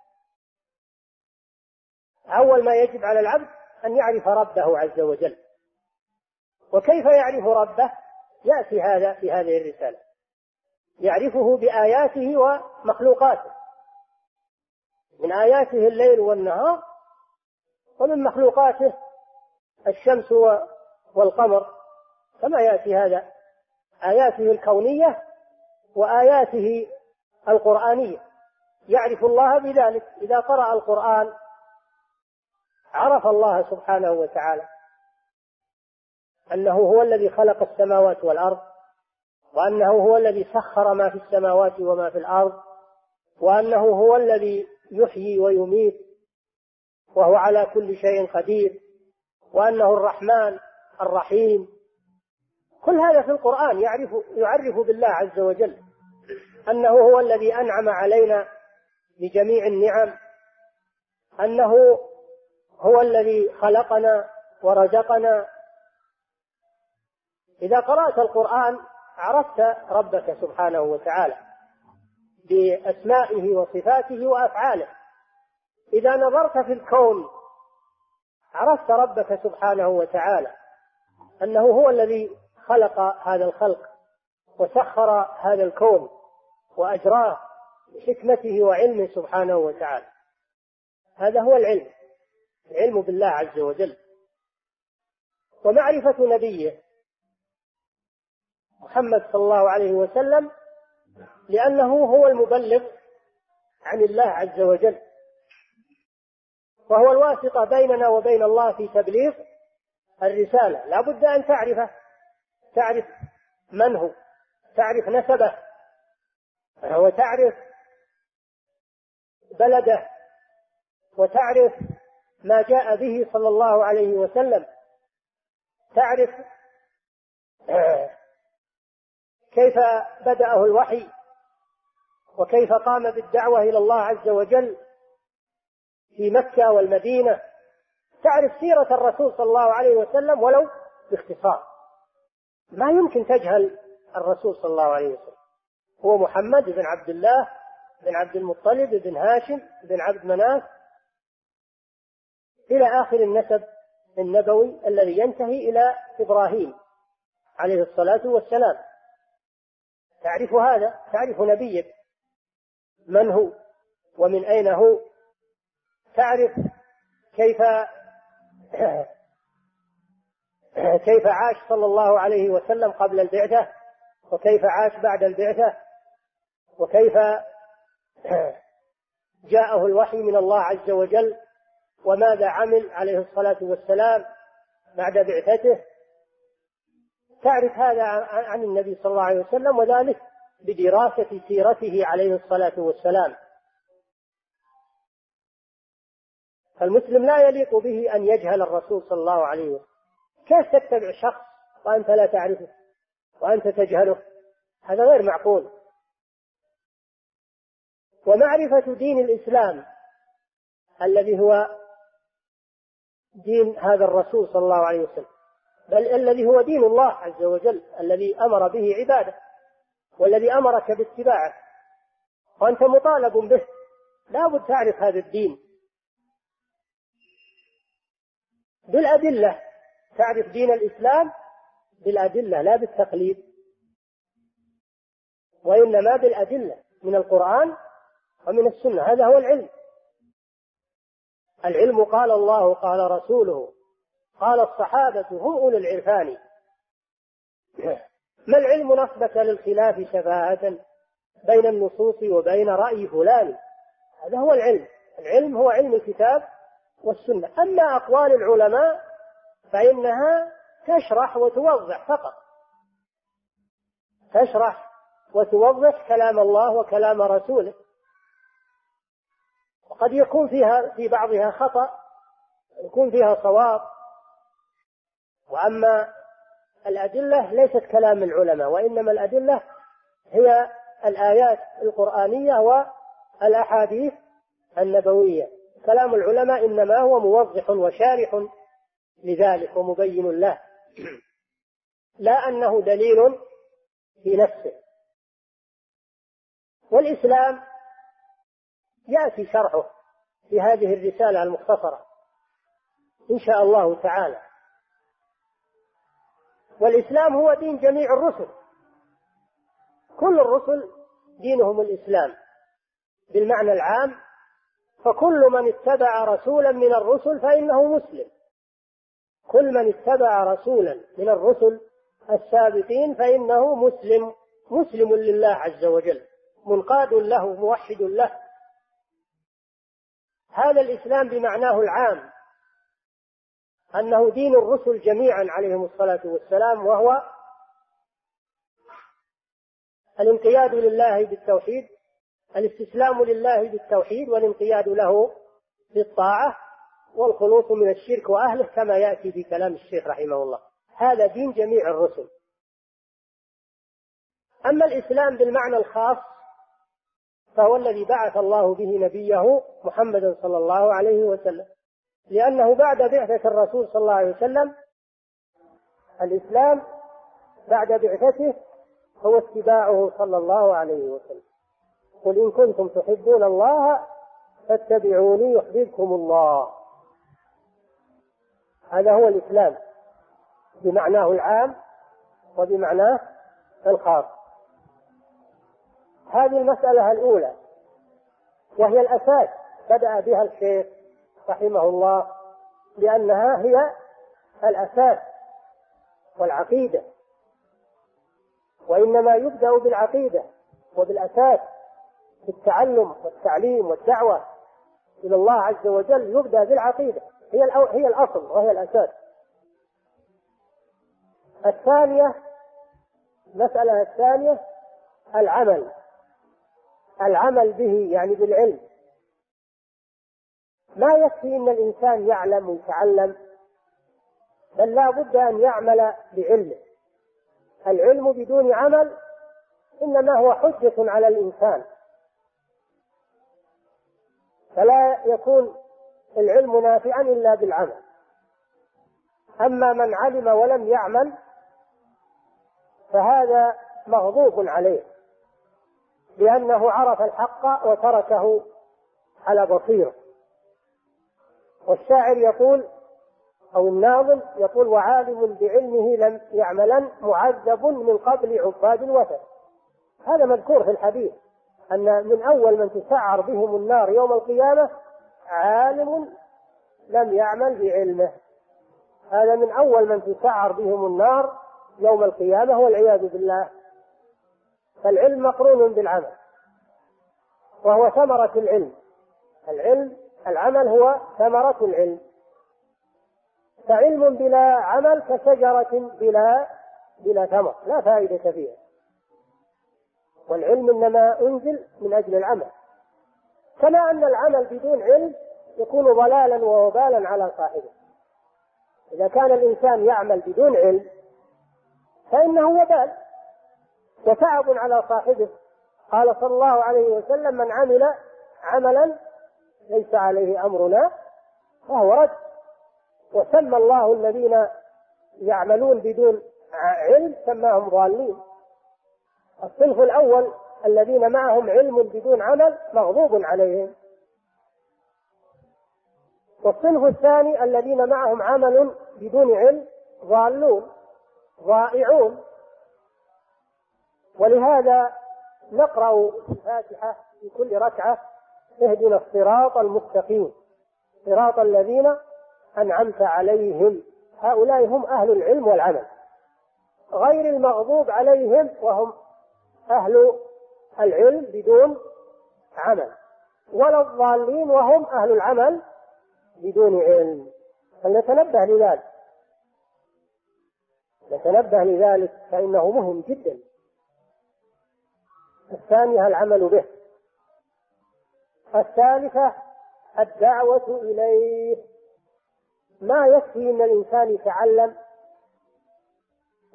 Speaker 2: أول ما يجب على العبد أن يعرف ربه عز وجل. وكيف يعرف ربه؟ يأتي هذا في هذه الرسالة. يعرفه بآياته ومخلوقاته، من آياته الليل والنهار، ومن مخلوقاته الشمس والقمر، كما يأتي هذا آياته الكونية وآياته القرآنية. يعرف الله بذلك. إذا قرأ القرآن عرف الله سبحانه وتعالى أنه هو الذي خلق السماوات والأرض، وأنه هو الذي سخر ما في السماوات وما في الأرض، وأنه هو الذي يحيي ويميت وهو على كل شيء قدير، وأنه الرحمن الرحيم. كل هذا في القرآن يعرف بالله عز وجل أنه هو الذي أنعم علينا بجميع النعم، أنه هو الذي خلقنا ورزقنا. إذا قرأت القرآن عرفت ربك سبحانه وتعالى بأسمائه وصفاته وأفعاله. إذا نظرت في الكون عرفت ربك سبحانه وتعالى أنه هو الذي خلق هذا الخلق وسخر هذا الكون وأجراه بحكمته وعلمه سبحانه وتعالى. هذا هو العلم، العلم بالله عز وجل. ومعرفة نبيه محمد صلى الله عليه وسلم، لأنه هو المبلغ عن الله عز وجل، وهو الواسطة بيننا وبين الله في تبليغ الرسالة. لا بد أن تعرفه، تعرف من هو، تعرف نسبه، وتعرف بلده، وتعرف ما جاء به صلى الله عليه وسلم، تعرف كيف بدأه الوحي، وكيف قام بالدعوة إلى الله عز وجل في مكة والمدينة. تعرف سيرة الرسول صلى الله عليه وسلم ولو باختصار. ما يمكن تجهل الرسول صلى الله عليه وسلم. هو محمد بن عبد الله بن عبد المطلب بن هاشم بن عبد مناف إلى آخر النسب النبوي الذي ينتهي إلى إبراهيم عليه الصلاة والسلام. تعرف هذا، تعرف نبيك من هو ومن أين هو، تعرف كيف عاش صلى الله عليه وسلم قبل البعثة، وكيف عاش بعد البعثة، وكيف جاءه الوحي من الله عز وجل، وماذا عمل عليه الصلاة والسلام بعد بعثته. تعرف هذا عن النبي صلى الله عليه وسلم، وذلك بدراسة سيرته عليه الصلاة والسلام. فالمسلم لا يليق به أن يجهل الرسول صلى الله عليه وسلم. كيف تتبع شخص وأنت لا تعرفه وأنت تجهله؟ هذا غير معقول. ومعرفة دين الإسلام الذي هو دين هذا الرسول صلى الله عليه وسلم، بل الذي هو دين الله عز وجل الذي أمر به عباده والذي أمرك باتباعه، وأنت مطالب به. لا بد تعرف هذا الدين بالأدلة. تعرف دين الإسلام بالأدلة لا بالتقليد، وإنما بالأدلة من القرآن ومن السنة. هذا هو العلم. العلم قال الله قال رسوله قال الصحابة هم أولو العرفان. ما العلم نصبك للخلاف شفاهة بين النصوص وبين رأي فلان؟ هذا هو العلم. العلم هو علم الكتاب والسنة. أما أقوال العلماء فإنها تشرح وتوضح فقط، تشرح وتوضح كلام الله وكلام رسوله، وقد يكون في بعضها خطأ، يكون فيها صواب، وأما الأدلة ليست كلام العلماء، وإنما الأدلة هي الآيات القرآنية والأحاديث النبوية. كلام العلماء إنما هو موضح وشارح لذلك ومبين له، لا أنه دليل في نفسه. والإسلام يأتي شرحه في هذه الرسالة المختصرة إن شاء الله تعالى. والإسلام هو دين جميع الرسل، كل الرسل دينهم الإسلام بالمعنى العام، فكل من اتبع رسولا من الرسل فإنه مسلم. كل من اتبع رسولا من الرسل السابقين فإنه مسلم لله عز وجل، منقاد له، موحد له. هذا الإسلام بمعناه العام، أنه دين الرسل جميعا عليهم الصلاة والسلام، وهو الانقياد لله بالتوحيد، الاستسلام لله بالتوحيد والانقياد له بالطاعة والخلوص من الشرك وأهله، كما يأتي في كلام الشيخ رحمه الله. هذا دين جميع الرسل. أما الإسلام بالمعنى الخاص فهو الذي بعث الله به نبيه محمدا صلى الله عليه وسلم، لأنه بعد بعثة الرسول صلى الله عليه وسلم الإسلام بعد بعثته هو اتباعه صلى الله عليه وسلم. قل إن كنتم تحبون الله فاتبعوني يحببكم الله. هذا هو الإسلام بمعناه العام وبمعناه الخاص. هذه المسألة الأولى وهي الأساس، بدأ بها الشيخ رحمه الله لأنها هي الأساس والعقيدة، وإنما يبدأ بالعقيدة وبالأساس في التعلم والتعليم والدعوة إلى الله عز وجل. يبدأ بالعقيدة، هي الأصل وهي الأساس. المسألة الثانية العمل به، يعني بالعلم. ما يكفي أن الإنسان يعلم ويتعلم، بل لا بد أن يعمل بعلمه. العلم بدون عمل إنما هو حجة على الإنسان، فلا يكون العلم نافعا إلا بالعمل. أما من علم ولم يعمل فهذا مغضوب عليه، لأنه عرف الحق وتركه على بصيرة. والشاعر يقول أو الناظم يقول: وعالم بعلمه لم يعملا معذب من قبل عباد الوثن. هذا مذكور في الحديث أن من أول من تسعر بهم النار يوم القيامة عالم لم يعمل بعلمه. هذا من أول من تسعر بهم النار يوم القيامة والعياذ بالله. فالعلم مقرون بالعمل وهو ثمرة العلم. العمل هو ثمرة العلم. فعلم بلا عمل كشجرة بلا ثمر، لا فائدة فيها. والعلم إنما أنزل من أجل العمل، كما أن العمل بدون علم يكون ضلالا ووبالا على صاحبه. إذا كان الإنسان يعمل بدون علم فإنه وبال وتعب على صاحبه. قال صلى الله عليه وسلم: من عمل عملا ليس عليه أمرنا فهو رد. وسمى الله الذين يعملون بدون علم سماهم ضالين. الصنف الأول الذين معهم علم بدون عمل مغضوب عليهم، والصنف الثاني الذين معهم عمل بدون علم ضالون ضائعون. ولهذا نقرأ في الفاتحة في كل ركعة: اهدنا الصراط المستقيم صراط الذين أنعمت عليهم. هؤلاء هم أهل العلم والعمل، غير المغضوب عليهم وهم أهل العلم بدون عمل، ولا الضالين وهم أهل العمل بدون علم. فلنتنبه لذلك فإنه مهم جدا. الثانية العمل به. الثالثة الدعوة إليه. ما يكفي أن الإنسان يتعلم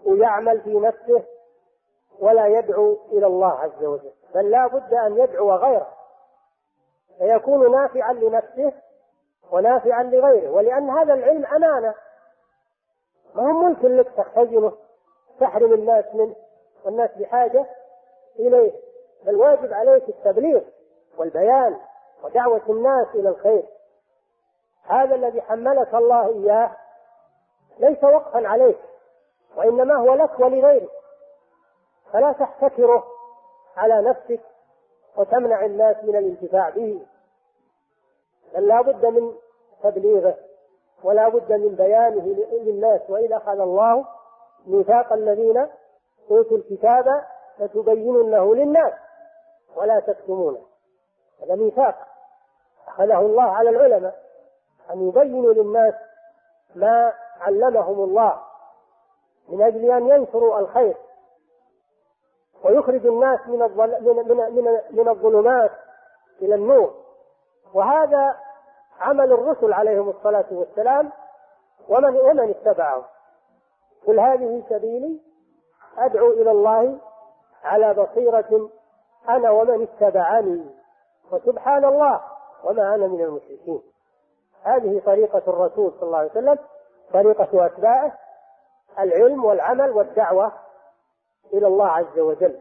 Speaker 2: يعمل في نفسه ولا يدعو إلى الله عز وجل، بل لا بد أن يدعو غيره فيكون نافعا لنفسه ونافعا لغيره. ولأن هذا العلم أمانة، ما هو ممكن لك تختزنه تحرم الناس منه والناس بحاجة إليه، بل واجب عليك التبليغ والبيان ودعوة الناس إلى الخير. هذا الذي حملك الله إياه ليس وقفا عليك، وإنما هو لك ولغيرك، فلا تحتكره على نفسك وتمنع الناس من الانتفاع به، بل لا بد من تبليغه ولا بد من بيانه للناس. وإذا أخذ الله ميثاق الذين أوتوا الكتاب لتبيننه للناس ولا تكتمونه، هذا ميثاق أخذه الله على العلماء أن يبينوا للناس ما علمهم الله من أجل أن ينشروا الخير ويخرج الناس من الظلمات إلى النور. وهذا عمل الرسل عليهم الصلاة والسلام ومن اتبعهم. قل هذه سبيلي أدعو إلى الله على بصيرة أنا ومن اتبعني وسبحان الله وما أنا من المشركين. هذه طريقة الرسول صلى الله عليه وسلم، طريقة أتباعه، العلم والعمل والدعوة إلى الله عز وجل،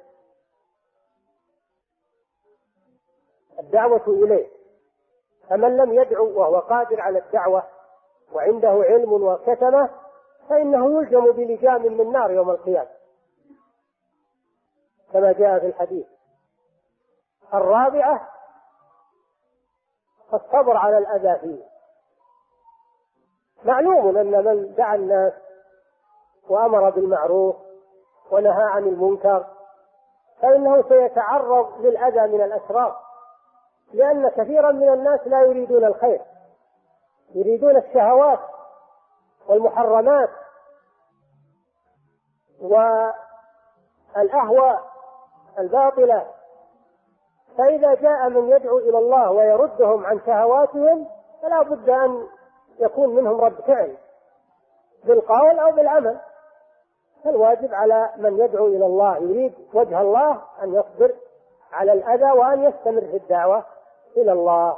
Speaker 2: الدعوة إليه. فمن لم يدعو وهو قادر على الدعوة وعنده علم وكتمه فإنه يلجم بلجام من نار يوم القيامة كما جاء في الحديث. الرابعة الصبر على الأذى فيه. معلوم أن من دعا الناس وأمر بالمعروف ونهى عن المنكر فإنه سيتعرض للأذى من الأشرار، لأن كثيرا من الناس لا يريدون الخير، يريدون الشهوات والمحرمات والأهواء الباطلة. فإذا جاء من يدعو إلى الله ويردهم عن شهواتهم فلا بد أن يكون منهم رد فعل بالقول أو بالعمل. فالواجب على من يدعو إلى الله يريد وجه الله أن يصبر على الأذى وأن يستمر في الدعوة إلى الله.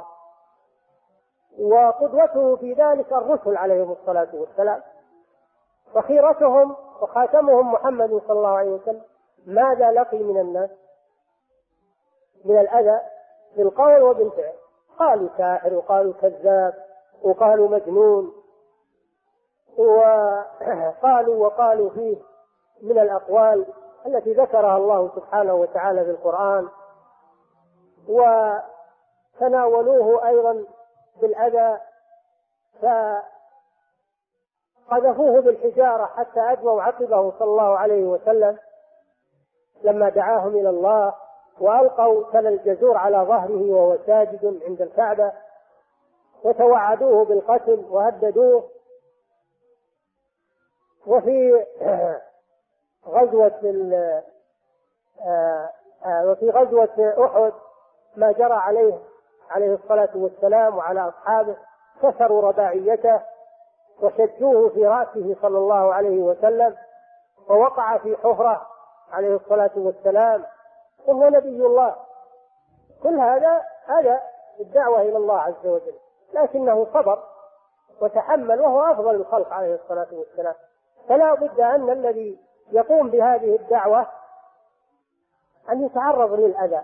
Speaker 2: وقدوته في ذلك الرسل عليهم الصلاة والسلام، وخيرتهم وخاتمهم محمد صلى الله عليه وسلم ماذا لقي من الناس من الأذى بالقول وبالفعل؟ قالوا ساحر وقالوا كذاب وقالوا مجنون وقالوا فيه من الأقوال التي ذكرها الله سبحانه وتعالى في القرآن، وتناولوه أيضا بالأذى فقذفوه بالحجارة حتى أدموا عقبه صلى الله عليه وسلم لما دعاهم إلى الله، وألقوا تل الجزور على ظهره وهو ساجد عند الكعبة، وتوعدوه بالقتل وهددوه. وفي غزوة أحد ما جرى عليه الصلاة والسلام وعلى أصحابه، كسروا رباعيته وشجوه في رأسه صلى الله عليه وسلم، ووقع في حفرة عليه الصلاة والسلام وهو نبي الله. كل هذا الدعوة إلى الله عز وجل، لكنه صبر وتحمل وهو أفضل الخلق عليه الصلاة والسلام. فلا بد أن الذي يقوم بهذه الدعوة أن يتعرض للأذى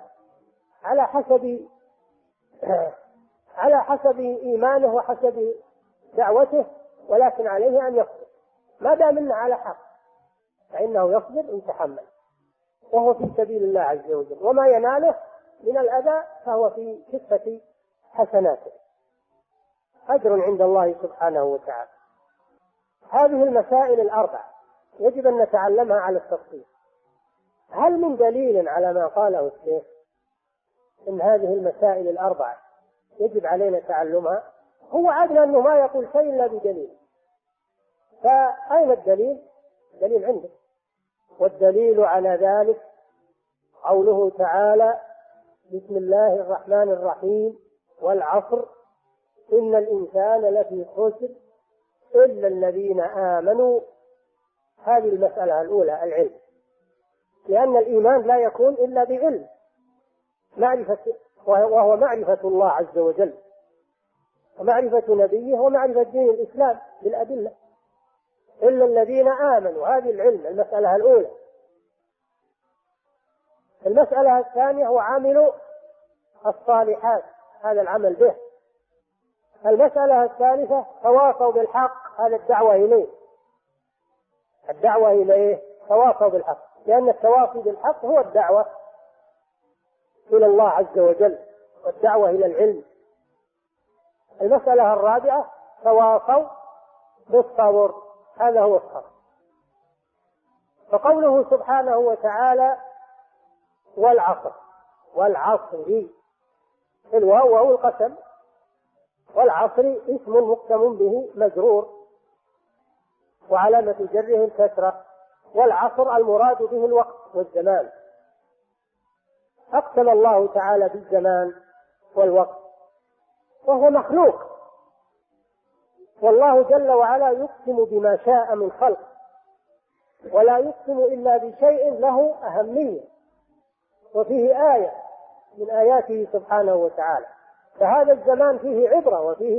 Speaker 2: على حسب إيمانه وحسب دعوته، ولكن عليه أن يصبر ما دام إنه على حق فإنه يصبر ويتحمل وهو في سبيل الله عز وجل، وما يناله من الأذى فهو في كفة حسناته، أجر عند الله سبحانه وتعالى. هذه المسائل الأربع يجب أن نتعلمها على التفصيل. هل من دليل على ما قاله الشيخ إن هذه المسائل الأربع يجب علينا تعلمها؟ هو عدل أنه ما يقول شيء إلا بدليل، فأين الدليل؟ دليل عنده، والدليل على ذلك قوله تعالى: بسم الله الرحمن الرحيم، والعصر إن الإنسان لفي خسر إلا الذين آمنوا. هذه المسألة الأولى العلم، لأن الإيمان لا يكون إلا بعلم، وهو معرفة الله عز وجل ومعرفة نبيه ومعرفة دين الإسلام بالأدلة. إلا الذين آمنوا، هذه العلم المسألة الأولى. المسألة الثانية هو عامل الصالحات، هذا العمل به. المسألة الثالثة تواصوا بالحق، هذا الدعوة إليه، الدعوة إليه تواصوا بالحق، لأن التواصي بالحق هو الدعوة إلى الله عز وجل والدعوة إلى العلم. المسألة الرابعة تواصوا بالصبر، هذا هو الصبر. فقوله سبحانه وتعالى والعصر، والعصر الواو وهو القسم، والعصر اسم مقسم به مجرور وعلامة جره الكسرة، والعصر المراد به الوقت والزمان. أقسم الله تعالى بالزمان والوقت وهو مخلوق، والله جل وعلا يقسم بما شاء من خلق، ولا يقسم إلا بشيء له أهمية وفيه آية من آياته سبحانه وتعالى. فهذا الزمان فيه عبرة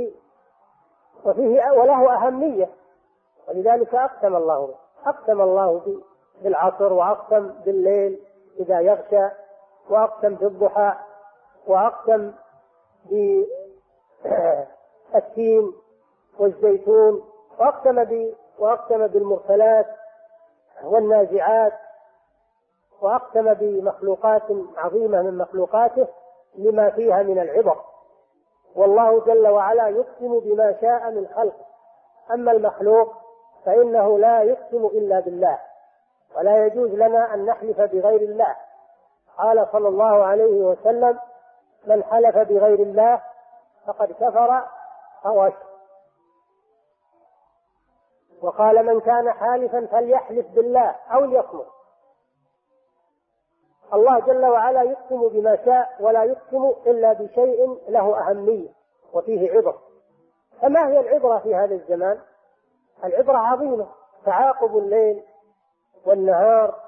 Speaker 2: وفيه وله أهمية، ولذلك أقسم الله به. أقسم الله بالعصر، وأقسم بالليل إذا يغشى، وأقسم بالضحى، وأقسم بالتين والزيتون، وأقسم بالمرسلات والنازعات، وأقسم بمخلوقات عظيمة من مخلوقاته لما فيها من العبر. والله جل وعلا يقسم بما شاء من خلقه. أما المخلوق فإنه لا يقسم إلا بالله، ولا يجوز لنا أن نحلف بغير الله. قال صلى الله عليه وسلم: من حلف بغير الله فقد كفر أو أشرك. وقال: من كان حالفا فليحلف بالله أو ليصمت. الله جل وعلا يقسم بما شاء، ولا يقسم إلا بشيء له أهمية وفيه عبرة. فما هي العبرة في هذا الزمان؟ العبرة عظيمة، تعاقب الليل والنهار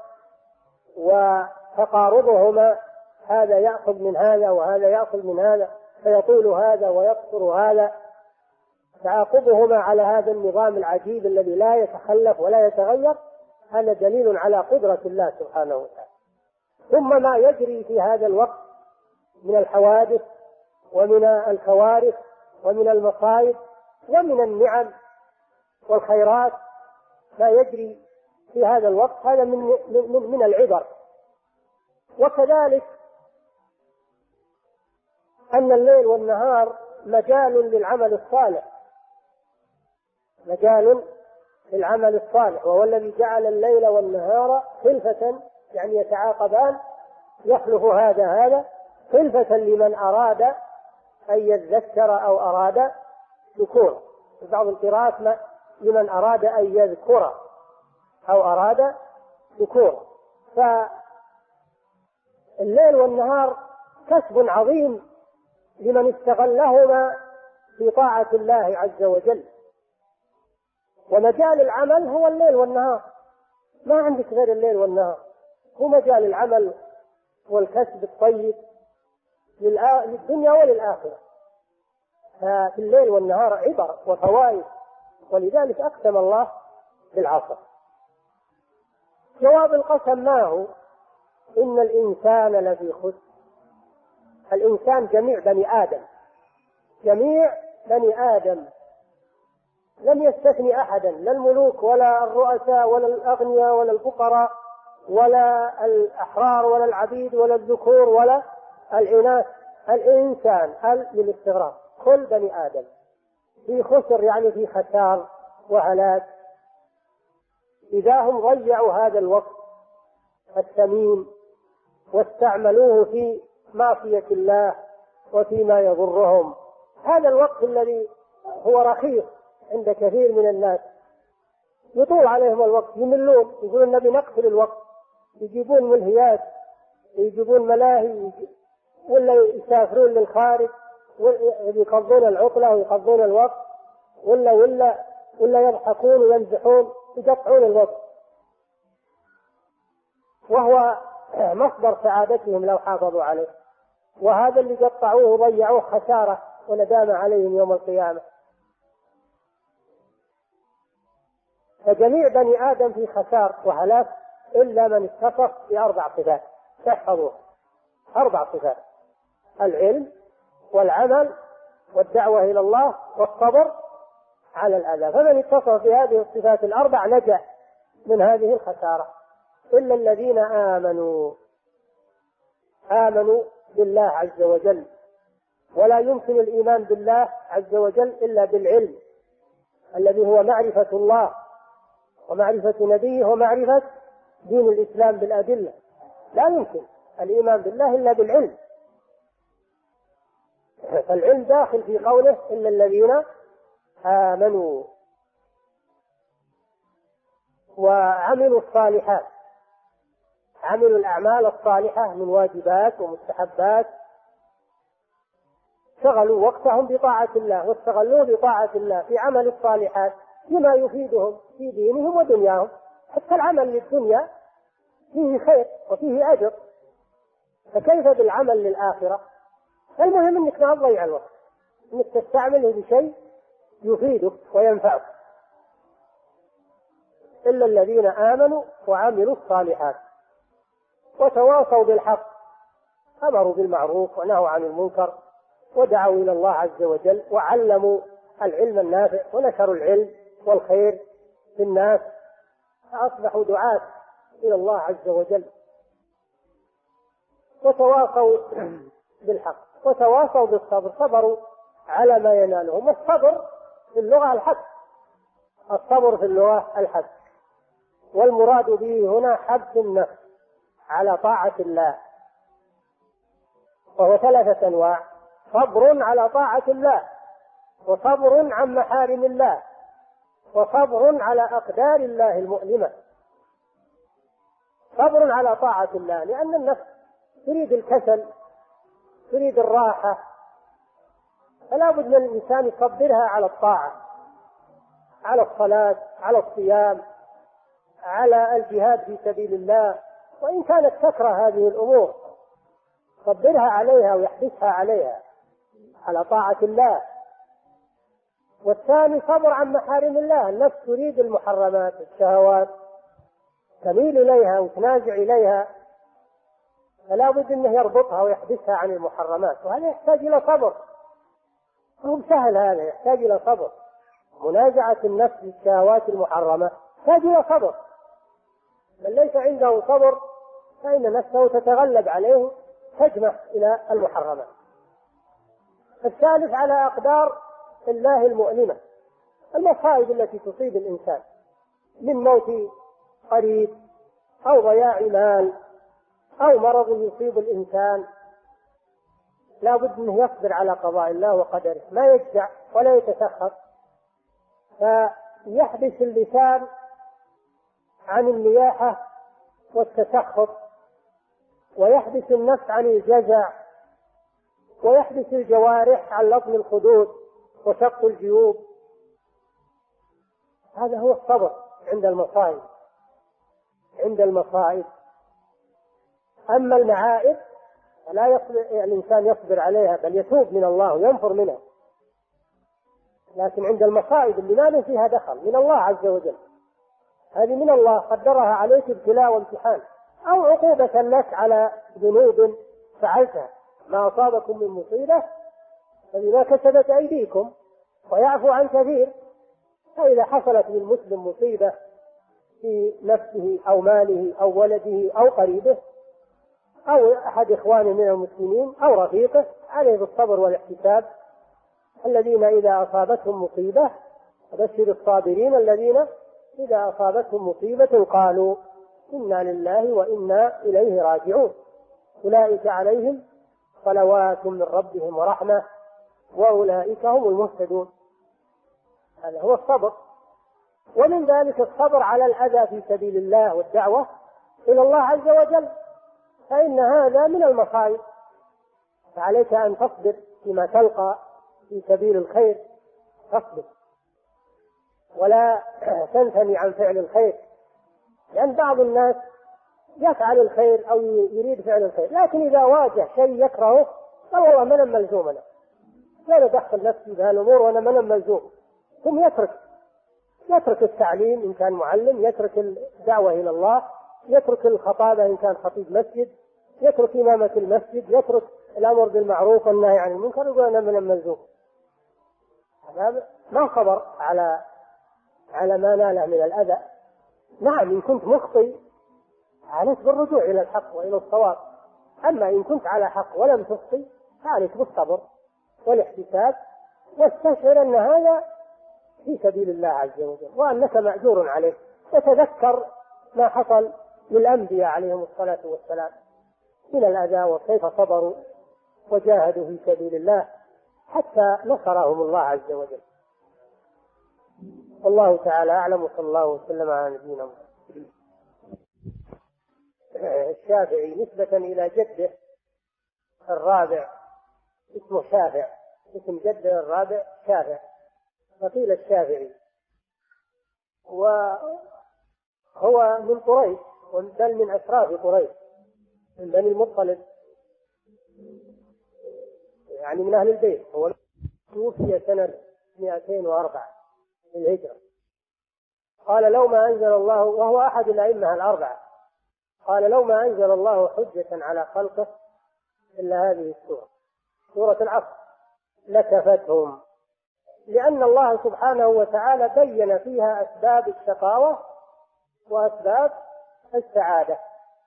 Speaker 2: وتقاربهما، هذا يأخذ من هذا وهذا يأخذ من هذا، فيطول هذا ويقصر هذا، تعاقبهما على هذا النظام العجيب الذي لا يتخلف ولا يتغير، هذا دليل على قدرة الله سبحانه وتعالى. ثم ما يجري في هذا الوقت من الحوادث ومن الكوارث ومن المصائب ومن النعم والخيرات، ما يجري في هذا الوقت هذا من العبر. وكذلك أن الليل والنهار مجال للعمل الصالح، مجال للعمل الصالح، وهو الذي جعل الليل والنهار خلفة، يعني يتعاقبان، يخلف هذا خلفة لمن أراد أن يذكر أو أراد ذكورا. في بعض القراءات لمن أراد أن يذكر أو أراد ذكورا. فالليل والنهار كسب عظيم لمن استغلهما في طاعة الله عز وجل. ومجال العمل هو الليل والنهار، ما عندك غير الليل والنهار، هو مجال العمل والكسب الطيب للدنيا وللآخرة. ففي الليل والنهار عبر وفوائد، ولذلك أقسم الله بالعصر. جواب القسم ما هو؟ إن الإنسان لفي خسر. الإنسان جميع بني آدم، جميع بني آدم، لم يستثني أحدا، لا الملوك ولا الرؤساء ولا الأغنياء ولا الفقراء ولا الأحرار ولا العبيد ولا الذكور ولا الإناث. الإنسان للاستغراق، كل بني آدم في خسر، يعني في خسار وهلاك، إذا هم ضيعوا هذا الوقت الثمين واستعملوه في معصية الله وفيما يضرهم. هذا الوقت الذي هو رخيص عند كثير من الناس، يطول عليهم الوقت، يملون، يقولون نبي نقتل الوقت، يجيبون ملهيات، يجيبون ملاهي، ولا يسافرون للخارج ويقضون العطلة ويقضون الوقت، ولا يضحكون ويمزحون، يقطعون الوقت. وهو مصدر سعادتهم لو حافظوا عليه، وهذا اللي قطعوه وضيعوه خسارة وندامة عليهم يوم القيامة. فجميع بني آدم في خسار وهلاك إلا من اتصف بأربع صفات، تحفظوه 4 صفات: العلم والعمل والدعوة إلى الله والصبر على الأذى. فمن اتصف بهذه الصفات ال4 نجا من هذه الخسارة. إلا الذين آمنوا بالله عز وجل، ولا يمكن الإيمان بالله عز وجل إلا بالعلم الذي هو معرفة الله ومعرفة نبيه ومعرفة دين الإسلام بالأدلة. لا يمكن الإيمان بالله إلا بالعلم، فالعلم داخل في قوله إلا الذين آمنوا وعملوا الصالحات، عملوا الأعمال الصالحة من واجبات ومستحبات، شغلوا وقتهم بطاعة الله واستغلوه بطاعة الله في عمل الصالحات بما يفيدهم في دينهم ودنياهم. حتى العمل للدنيا فيه خير وفيه أجر، فكيف بالعمل للآخرة؟ المهم أنك ما تضيع الوقت، أنك تستعمله بشيء يفيدك وينفعك. إلا الذين آمنوا وعملوا الصالحات وتواصوا بالحق، أمروا بالمعروف ونهوا عن المنكر ودعوا إلى الله عز وجل وعلموا العلم النافع ونشروا العلم والخير في الناس، فأصبحوا دعاة إلى الله عز وجل. وتواصوا بالحق وتواصوا بالصبر، صبروا على ما ينالهم. الصبر في اللغة الحث، الصبر في اللغة الحث، والمراد به هنا حبس النفس على طاعة الله، وهو 3 أنواع: صبر على طاعة الله، وصبر عن محارم الله، وصبر على أقدار الله المؤلمة. صبر على طاعة الله لأن النفس تريد الكسل، تريد الراحة، فلا بد من الإنسان يصبرها على الطاعة، على الصلاة، على الصيام، على الجهاد في سبيل الله، وإن كانت تكره هذه الأمور صبرها عليها ويحبسها عليها على طاعة الله. والثاني صبر عن محارم الله، النفس تريد المحرمات الشهوات، تميل إليها وتنازع إليها، فلا بد أنه يربطها ويحبسها عن المحرمات، وهذا يحتاج إلى صبر، مو سهل، هذا يحتاج إلى صبر. منازعة النفس للشهوات المحرمة يحتاج إلى صبر، من ليس عنده صبر فإن نفسه تتغلب عليه تجمع إلى المحرمات. الثالث على أقدار الله المؤلمة، المصائب التي تصيب الإنسان من موت قريب أو ضياع مال أو مرض يصيب الإنسان، لا بد أنه يصبر على قضاء الله وقدره، ما يجزع ولا يتسخط، فيحبس اللسان عن النياحة والتسخط، ويحبس النفس عن الجزع، ويحبس الجوارح عن لطم الخدود وشق الجيوب. هذا هو الصبر عند المصائب. عند المصائب. أما المعائب فلا الإنسان يصبر عليها، بل يتوب من الله وينفر منها. لكن عند المصائب اللي ما فيها دخل من الله عز وجل، هذه من الله قدرها عليك ابتلاء وامتحان، أو عقوبة لك على ذنوب فعلتها، ما أصابكم من مصيبة فبما كسبت أيديكم ويعفو عن كثير. فإذا حصلت للمسلم مصيبة في نفسه أو ماله أو ولده أو قريبه أو أحد إخوانه من المسلمين أو رفيقه، عليه بالصبر والاحتساب. الذين إذا أصابتهم مصيبة، وبشر الصابرين الذين إذا أصابتهم مصيبة قالوا إنا لله وإنا إليه راجعون، أولئك عليهم صلوات من ربهم ورحمة وأولئك هم المهتدون. هذا هو الصبر. ومن ذلك الصبر على الأذى في سبيل الله والدعوة إلى الله عز وجل، فإن هذا من المصائب، فعليك أن تصبر فيما تلقى في سبيل الخير، تصبر ولا تنثني عن فعل الخير. لأن بعض الناس يفعل الخير أو يريد فعل الخير، لكن إذا واجه شيء يكرهه قال والله من الملزوم، أنا لا أدخل نفسي بهالأمور وأنا من الملزوم. ثم يترك التعليم إن كان معلم، يترك الدعوة إلى الله، يترك الخطابة إن كان خطيب مسجد، يترك إمامة المسجد، يترك الأمر بالمعروف والنهي عن المنكر، يقول أنا من الملزوم. هذا ما صبر على ما ناله من الأذى. نعم إن كنت مخطئ عليك بالرجوع إلى الحق وإلى الصواب، أما إن كنت على حق ولم تخطئ فعليك بالصبر والاحتساب، واستشعر أن هذا في سبيل الله عز وجل وأنك مأجور عليه. وتذكر ما حصل للأنبياء عليهم الصلاة والسلام من الأذى وكيف صبروا وجاهدوا في سبيل الله حتى نصرهم الله عز وجل. والله تعالى أعلم، وصلى الله وسلم على نبينا محمد. الشافعي نسبة إلى جده الرابع اسمه شافع، اسم جده الرابع شافع، فقيل الشافعي، وهو من قريش بل من أشراف قريش من بني المطلب، يعني من أهل البيت. هو توفي سنة 204 للهجرة. قال لو ما أنزل الله، وهو أحد الأئمة الأربعة، قال لو ما أنزل الله حجة على خلقه إلا هذه السورة، سورة العصر، لكفتهم، لأن الله سبحانه وتعالى بين فيها أسباب الشقاوة وأسباب السعادة.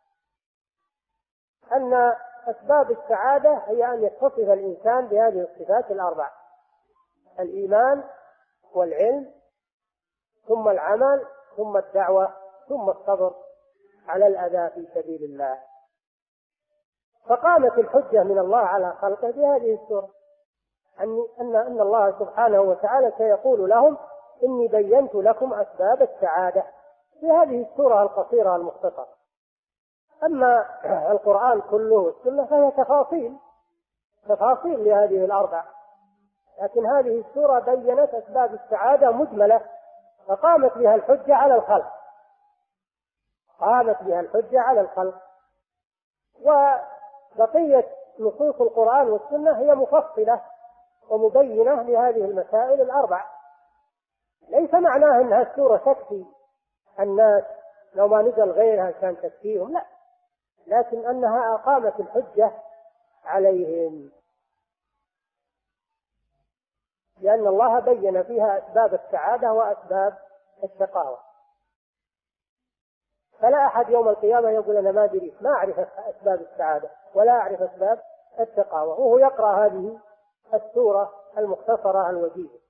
Speaker 2: أن أسباب السعادة هي أن يتصف الإنسان بهذه الصفات الأربع: الإيمان والعلم ثم العمل ثم الدعوة ثم الصبر على الأذى في سبيل الله. فقامت الحجة من الله على خلقه بهذه السورة، أن الله سبحانه وتعالى سيقول لهم إني بينت لكم أسباب السعادة في هذه السورة القصيرة المختصرة. أما القرآن كله والسنة فهي تفاصيل لهذه الأربع، لكن هذه السورة بينت أسباب السعادة مجملة، فقامت بها الحجة على الخلق، وبقية نصوص القرآن والسنة هي مفصلة ومبينة لهذه المسائل الأربع. ليس معناه أنها السورة تكفي الناس، لو ما نزل غيرها كان تكفيهم، لا، لكن أنها أقامت الحجة عليهم، لأن الله بين فيها أسباب السعادة وأسباب الشقاوة. فلا أحد يوم القيامة يقول أنا ما أدري، ما أعرف أسباب السعادة ولا أعرف أسباب الشقاوة، وهو يقرأ هذه السورة المختصرة الوجيزة.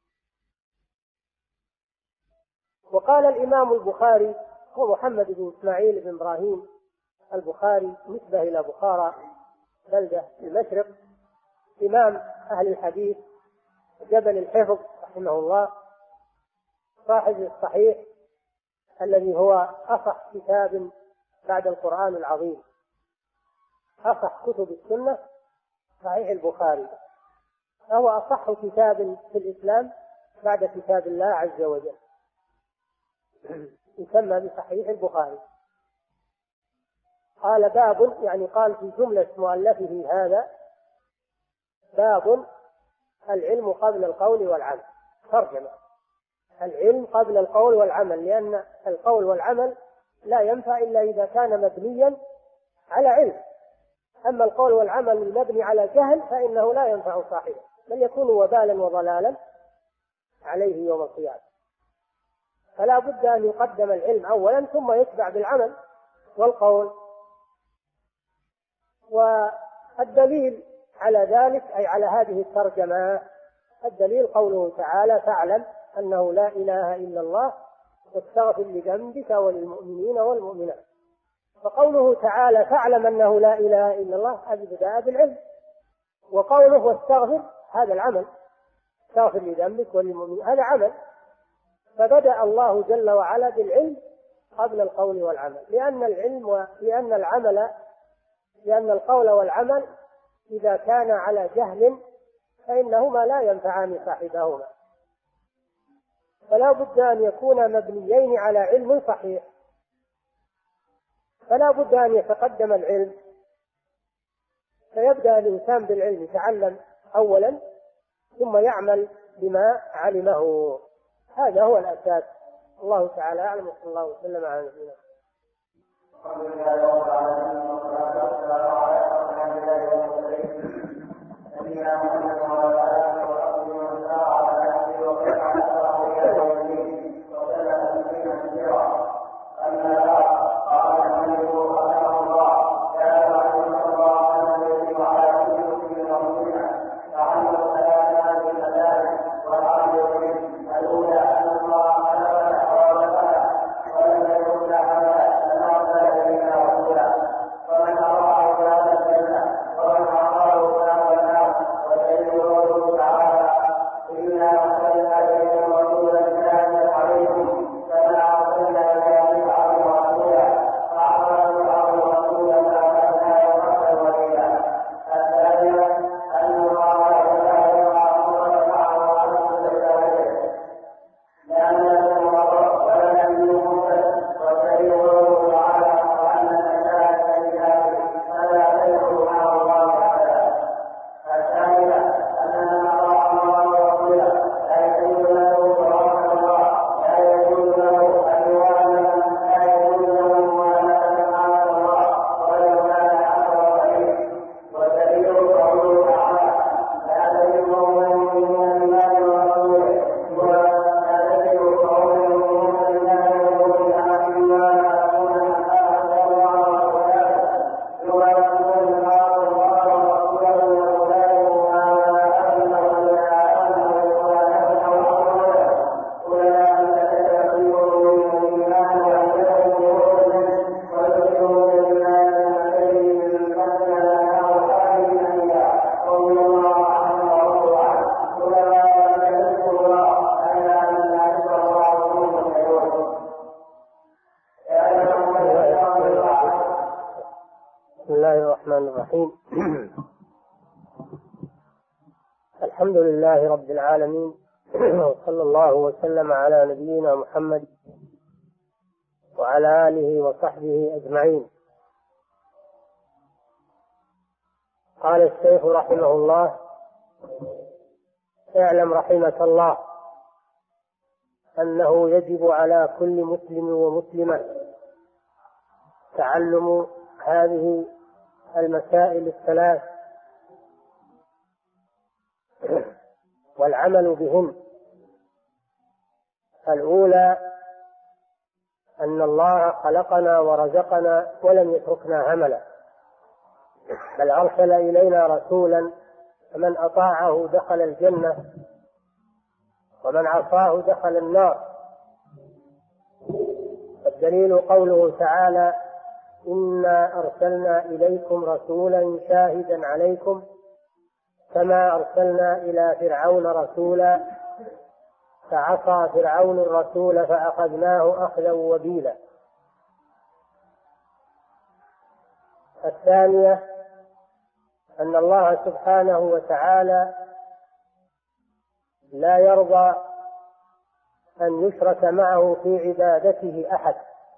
Speaker 2: وقال الإمام البخاري، هو محمد بن إسماعيل بن إبراهيم البخاري، نسبة إلى بخارى بلدة في المشرق، إمام أهل الحديث، جبل الحفظ رحمه الله، صاحب الصحيح الذي هو أصح كتاب بعد القرآن العظيم، أصح كتب السنة صحيح البخاري، فهو أصح كتاب في الإسلام بعد كتاب الله عز وجل، يسمى بصحيح البخاري. قال باب، يعني قال في جملة مؤلفه هذا: باب العلم قبل القول والعمل. ترجمة: العلم قبل القول والعمل، لأن القول والعمل لا ينفع إلا إذا كان مبنيا على علم، أما القول والعمل المبني على جهل فإنه لا ينفع صاحبه، بل يكون وبالا وضلالا عليه يوم القيامة. فلا بد أن يقدم العلم أولا ثم يتبع بالعمل والقول. والدليل على ذلك، أي على هذه الترجمة، الدليل قوله تعالى: فاعلم أنه لا إله إلا الله واستغفر لذنبك وللمؤمنين والمؤمنات. فقوله تعالى فاعلم أنه لا إله إلا الله هذا بدأ بالعلم، وقوله واستغفر هذا العمل، استغفر لذنبك وللمؤمنين هذا عمل. فبدأ الله جل وعلا بالعلم قبل القول والعمل، لأن القول والعمل إذا كان على جهل فإنهما لا ينفعان صاحبهما، فلا بد أن يكون مبنيين على علم صحيح. فلا بد أن يتقدم العلم، فيبدأ الإنسان بالعلم، يتعلم أولا ثم يعمل بما علمه. هذا هو الأساس. الله تعالى أعلم، وصلى الله وسلم على نبينا. الحمد لله رب العالمين، وصلى الله وسلم على نبينا محمد وعلى آله وصحبه أجمعين. قال الشيخ رحمه الله: اعلم رحمك الله أنه يجب على كل مسلم ومسلمة تعلم هذه المسائل الثلاث والعمل بهن. الأولى أن الله خلقنا ورزقنا ولم يتركنا هملا، بل أرسل إلينا رسولا، فمن أطاعه دخل الجنة ومن عصاه دخل النار. الدليل قوله تعالى: إنا أرسلنا إليكم رسولا شاهدا عليكم كما أرسلنا إلى فرعون رسولا فعصى فرعون الرسول فأخذناه أخذا وبيلا. الثانية أن الله سبحانه وتعالى لا يرضى أن يشرك معه في عبادته أحد،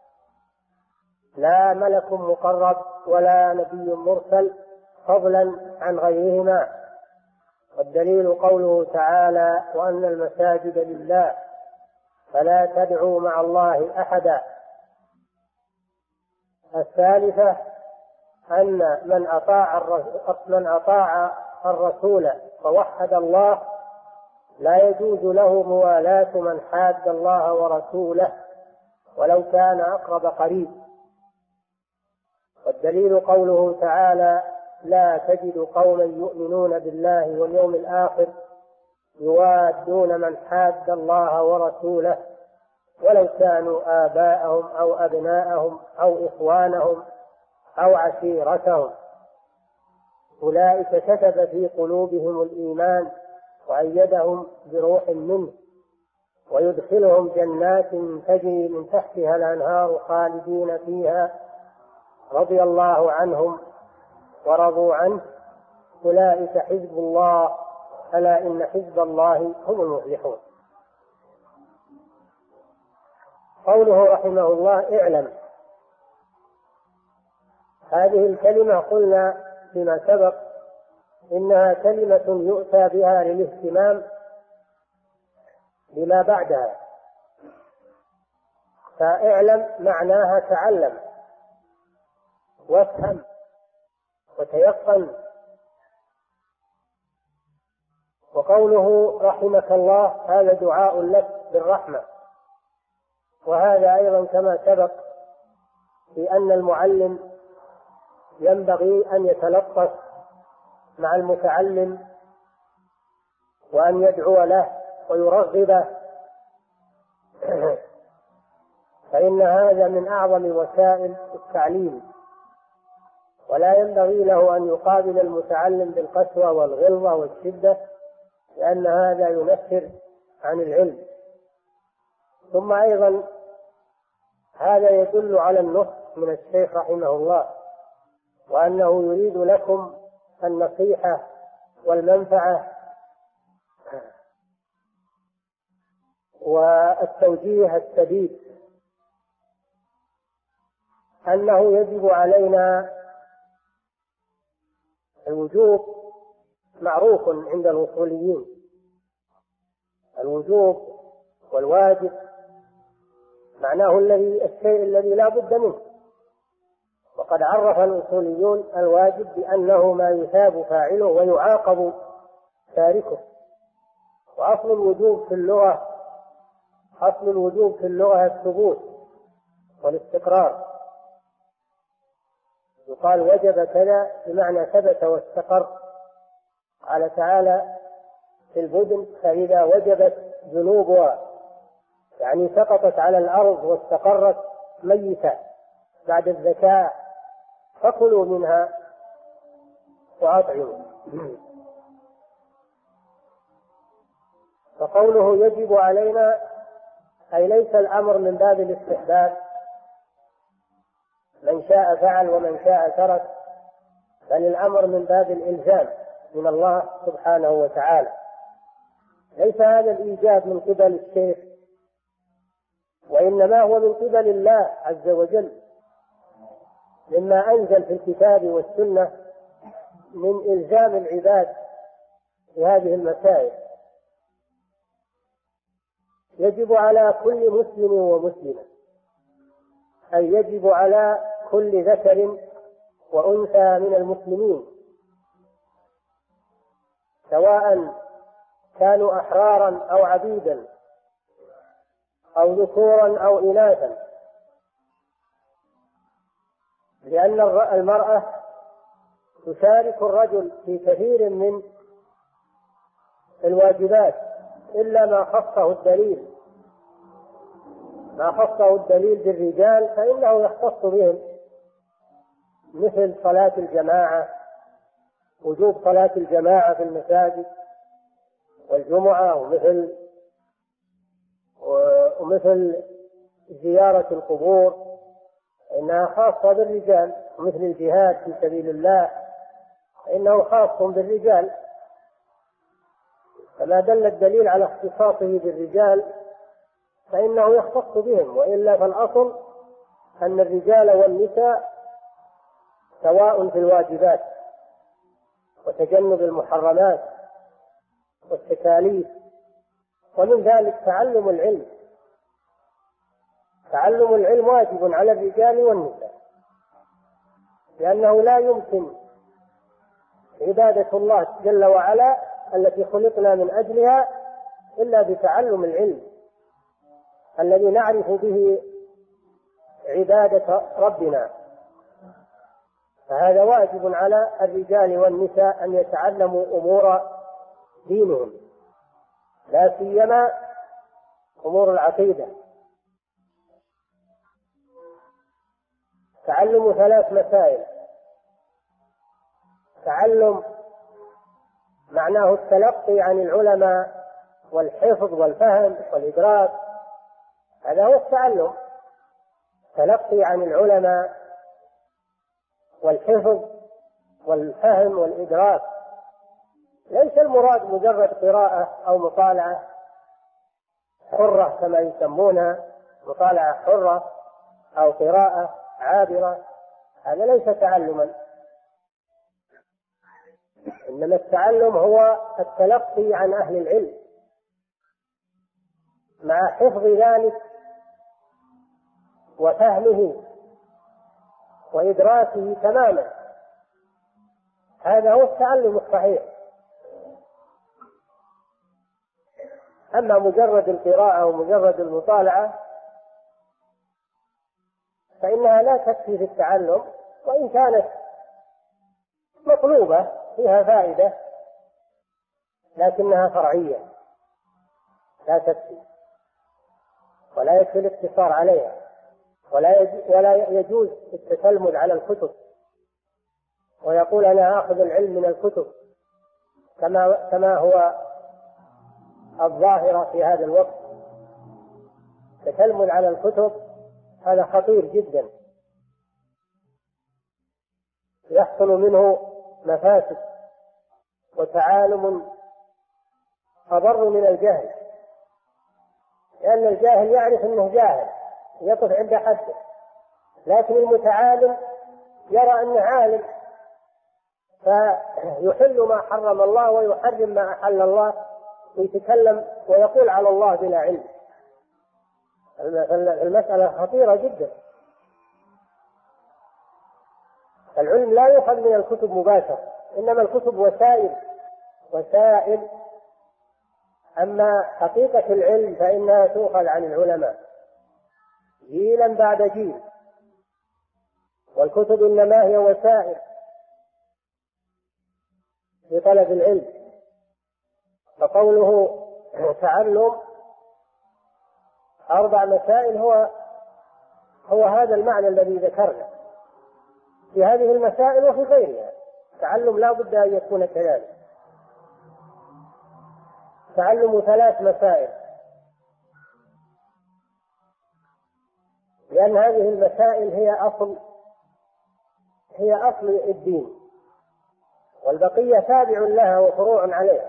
Speaker 2: لا ملك مقرب ولا نبي مرسل، فضلا عن غيرهما. والدليل قوله تعالى: وأن المساجد لله فلا تدعوا مع الله أحدا. الثالثة أن من أطاع الرسول ووحد الله لا يجوز له موالاة من حاد الله ورسوله ولو كان أقرب قريب. والدليل قوله تعالى: لا تجد قوما يؤمنون بالله واليوم الآخر يوادون من حاد الله ورسوله ولو كانوا آباءهم أو أبناءهم أو إخوانهم أو عشيرتهم، أولئك كتب في قلوبهم الإيمان وأيدهم بروح منه ويدخلهم جنات تجري من تحتها الأنهار خالدين فيها رضي الله عنهم ورضوا عنه، أولئك حزب الله، ألا إن حزب الله هم المفلحون. قوله رحمه الله: اعلم، هذه الكلمة قلنا فيما سبق إنها كلمة يؤتى بها للاهتمام بما بعدها، فاعلم معناها تعلم وافهم وتيقن. وقوله رحمك الله هذا دعاء لك بالرحمة، وهذا أيضا كما سبق في أن المعلم ينبغي أن يتلطف مع المتعلم وأن يدعو له ويرغبه، فإن هذا من أعظم وسائل التعليم، ولا ينبغي له أن يقابل المتعلم بالقسوة والغلظة والشدة، لأن هذا ينفر عن العلم. ثم أيضا هذا يدل على النصح من الشيخ رحمه الله، وأنه يريد لكم النصيحة والمنفعة والتوجيه السديد، أنه يجب علينا الوجوب معروف عند الأصوليين، الوجوب والواجب معناه الشيء الذي لا بد منه، وقد عرف الأصوليون الواجب بأنه ما يثاب فاعله ويعاقب تاركه. وأصل الوجوب في اللغة الثبوت والاستقرار، يقال وجب كذا بمعنى ثبت واستقر. قال تعالى في البدن فإذا وجبت ذنوبها، يعني سقطت على الأرض واستقرت ميتة بعد الزكاة فكلوا منها وأطعموا. فقوله يجب علينا أي ليس الأمر من باب الاستحباب، من شاء فعل ومن شاء ترك، بل الأمر من باب الإلزام من الله سبحانه وتعالى. ليس هذا الإيجاب من قبل الشيخ، وإنما هو من قبل الله عز وجل، مما أنزل في الكتاب والسنة من إلزام العباد بهذه المسائل. يجب على كل مسلم ومسلمة، أي يجب على كل ذكر وأنثى من المسلمين، سواء كانوا أحرارا أو عبيدا أو ذكورا أو إناثا، لأن المرأة تشارك الرجل في كثير من الواجبات إلا ما خصه الدليل بالرجال فإنه يختص بهم، مثل صلاة الجماعة، وجوب صلاة الجماعة في المساجد والجمعة، ومثل زيارة القبور إنها خاصة بالرجال، مثل الجهاد في سبيل الله إنه خاص بالرجال. فما دل الدليل على اختصاصه بالرجال فإنه يختص بهم، وإلا فالأصل أن الرجال والنساء سواء في الواجبات وتجنب المحرمات والتكاليف. ومن ذلك تعلم العلم واجب على الرجال والنساء، لأنه لا يمكن عبادة الله جل وعلا التي خلقنا من أجلها إلا بتعلم العلم الذي نعرف به عبادة ربنا. فهذا واجب على الرجال والنساء أن يتعلموا أمور دينهم، لا سيما أمور العقيدة. تعلم 3 مسائل: تعلم معناه التلقي عن العلماء والحفظ والفهم والإدراك، هذا هو التعلم، تلقي عن العلماء والحفظ والفهم والإدراك. ليس المراد مجرد قراءة أو مطالعة حرة كما يسمونها، مطالعة حرة أو قراءة عابرة، هذا ليس تعلما، إنما التعلم هو التلقي عن أهل العلم مع حفظ ذلك وفهمه وإدراكه تماما، هذا هو التعلم الصحيح. أما مجرد القراءة ومجرد المطالعة فإنها لا تكفي في التعلم، وإن كانت مطلوبة فيها فائدة لكنها فرعية لا تكفي، ولا يكفي الاقتصار عليها، ولا يجوز التتلمذ على الكتب ويقول أنا آخذ العلم من الكتب كما هو الظاهرة في هذا الوقت. التتلمذ على الكتب هذا خطير جدا، يحصل منه مفاسد وتعالم أضر من الجهل، لأن الجاهل يعرف أنه جاهل يقف عند حده، لكن المتعالم يرى أنه عالم فيحل ما حرم الله ويحرم ما أحل الله ويتكلم ويقول على الله بلا علم. المسألة خطيرة جدا. العلم لا يؤخذ من الكتب مباشرة، إنما الكتب وسائل، أما حقيقة العلم فإنها تؤخذ عن العلماء جيلا بعد جيل، والكتب إنما هي وسائل لطلب العلم. فقوله تعلم 4 مسائل هو هذا المعنى الذي ذكرنا في هذه المسائل وفي غيرها. تعلم لا بد أن يكون كذلك. تعلم 3 مسائل، لأن هذه المسائل هي أصل الدين، والبقية تابع لها وفروع عليها.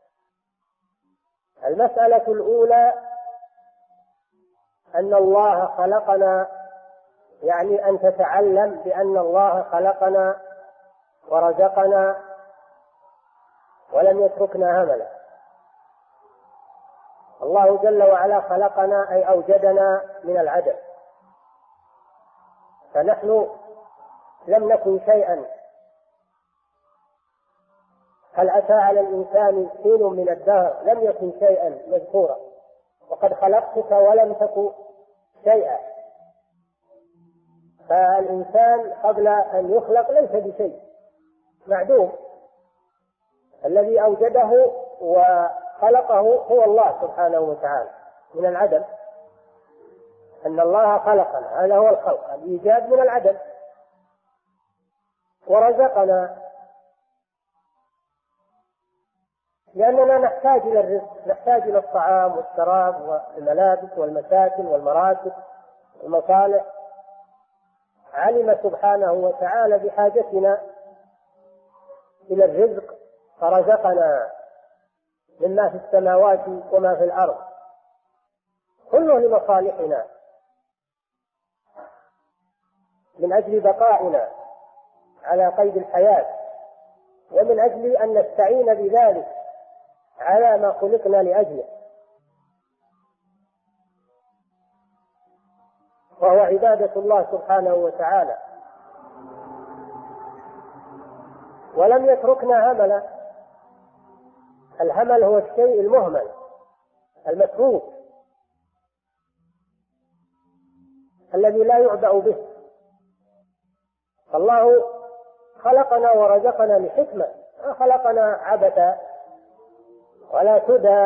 Speaker 2: المسألة الأولى أن الله خلقنا، يعني أن تتعلم بأن الله خلقنا ورزقنا ولم يتركنا هملا. الله جل وعلا خلقنا أي أوجدنا من العدم، فنحن لم نكن شيئا. هل أتى على الإنسان حين من الدهر لم يكن شيئا مذكورا، وقد خلقتك ولم تكن شيئا. فالإنسان قبل أن يخلق ليس بشيء، معدوم. الذي أوجده وخلقه هو الله سبحانه وتعالى من العدم. أن الله خلقنا، هذا هو الخلق، الإيجاد من العدم. ورزقنا لأننا نحتاج إلى الرزق، نحتاج إلى الطعام والشراب والملابس والمساكن والمراتب والمصالح. علم سبحانه وتعالى بحاجتنا إلى الرزق فرزقنا مما في السماوات وما في الأرض، كله لمصالحنا من أجل بقائنا على قيد الحياة، ومن أجل أن نستعين بذلك على ما خلقنا لأجله، وهو عبادة الله سبحانه وتعالى. ولم يتركنا هملا. الهمل هو الشيء المهمل المتروك الذي لا يعبأ به. الله خلقنا ورزقنا لحكمة، ما خلقنا عبثا ولا سدى.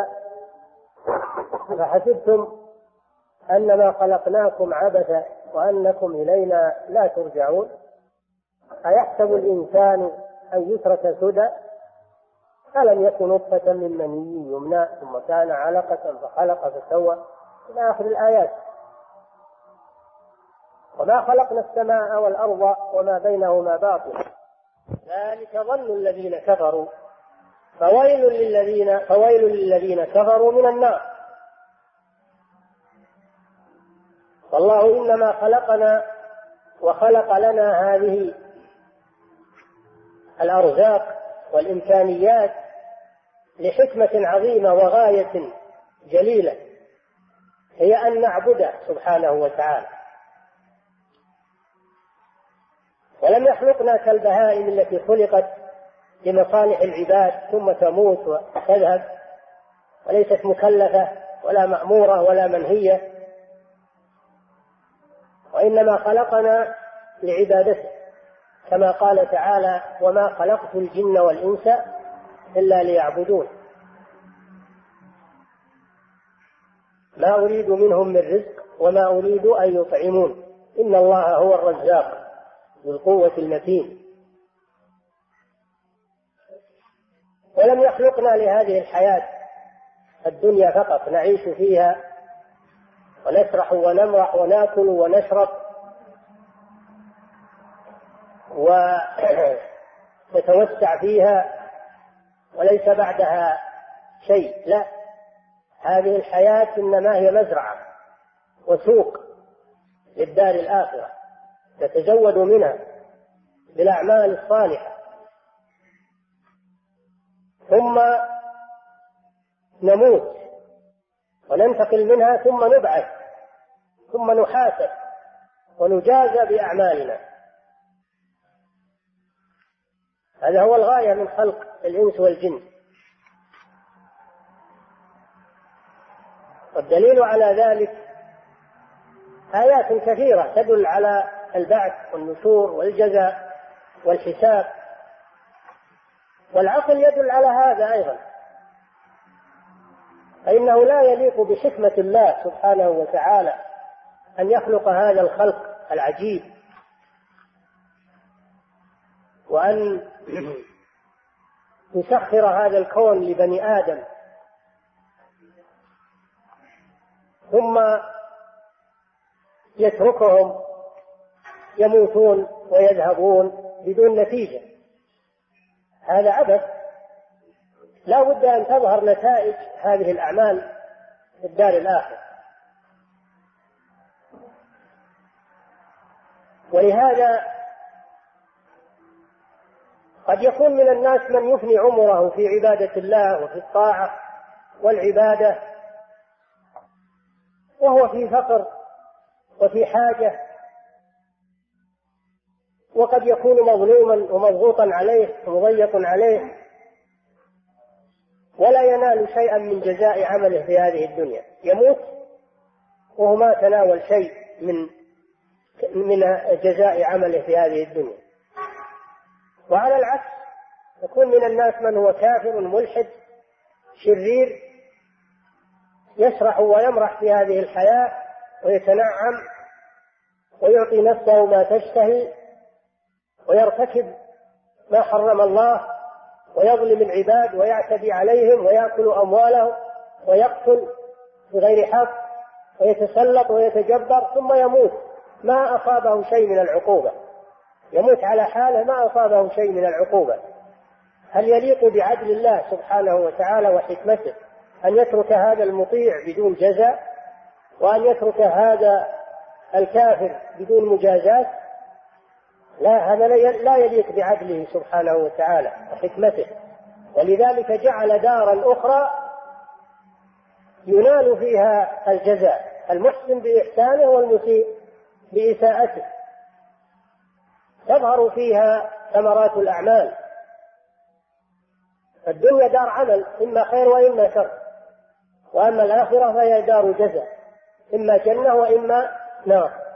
Speaker 2: فحسبتم أنما خلقناكم عبثا وأنكم إلينا لا ترجعون. أيحسب الإنسان أن يترك سدى؟ ألم يكن نطفة من مني يمنى ثم كان علقة فخلق فسوى إلى آخر الآيات. وما خلقنا السماء والأرض وما بينهما باطلا، ذلك ظن الذين كفروا فويل للذين كفروا من النار. فالله إنما خلقنا وخلق لنا هذه الأرزاق والإمكانيات لحكمة عظيمة وغاية جليلة، هي أن نعبده سبحانه وتعالى. ولم يخلقنا كالبهائم التي خلقت لمصالح العباد ثم تموت وتذهب وليست مكلفة ولا مأمورة ولا منهية، وإنما خلقنا لعبادته، كما قال تعالى: وما خلقت الجن والإنس إلا ليعبدون ما أريد منهم من رزق وما أريد أن يطعمون إن الله هو الرزاق ذو القوة المتين. ولم يخلقنا لهذه الحياة الدنيا فقط نعيش فيها ونسرح ونمرح ونأكل ونشرب ونتوسع فيها وليس بعدها شيء، لا، هذه الحياة إنما هي مزرعة وسوق للدار الآخرة نتزود منها بالأعمال الصالحة، ثم نموت وننتقل منها ثم نبعث ثم نحاسب ونجازى بأعمالنا. هذا هو الغاية من خلق الإنس والجن. والدليل على ذلك آيات كثيرة تدل على البعث والنشور والجزاء والحساب، والعقل يدل على هذا أيضا، فإنه لا يليق بحكمة الله سبحانه وتعالى أن يخلق هذا الخلق العجيب وأن يسخر هذا الكون لبني آدم ثم يتركهم يموتون ويذهبون بدون نتيجة. هذا عبث. لا بد أن تظهر نتائج هذه الأعمال في الدار الآخرة. ولهذا قد يكون من الناس من يفني عمره في عبادة الله وفي الطاعة والعبادة وهو في فقر وفي حاجة، وقد يكون مظلوما ومضغوطا عليه ومضيق عليه ولا ينال شيئا من جزاء عمله في هذه الدنيا، يموت وهو ما تناول شيء من جزاء عمله في هذه الدنيا. وعلى العكس يكون من الناس من هو كافر ملحد شرير يسرح ويمرح في هذه الحياة ويتنعم ويعطي نفسه ما تشتهي ويرتكب ما حرم الله ويظلم العباد ويعتدي عليهم ويأكل أموالهم ويقتل بغير حق ويتسلط ويتجبر، ثم يموت ما أصابه شيء من العقوبة، يموت على حاله ما أصابه شيء من العقوبة. هل يليق بعدل الله سبحانه وتعالى وحكمته أن يترك هذا المطيع بدون جزاء وأن يترك هذا الكافر بدون مجازات؟ لا، هذا لا يليق بعدله سبحانه وتعالى وحكمته. ولذلك جعل دارا أخرى ينال فيها الجزاء، المحسن بإحسانه والمسيء بإساءته، تظهر فيها ثمرات الأعمال. الدنيا دار عمل، إما خير وإما شر، وأما الآخرة فهي دار جزاء، إما جنة وإما نار.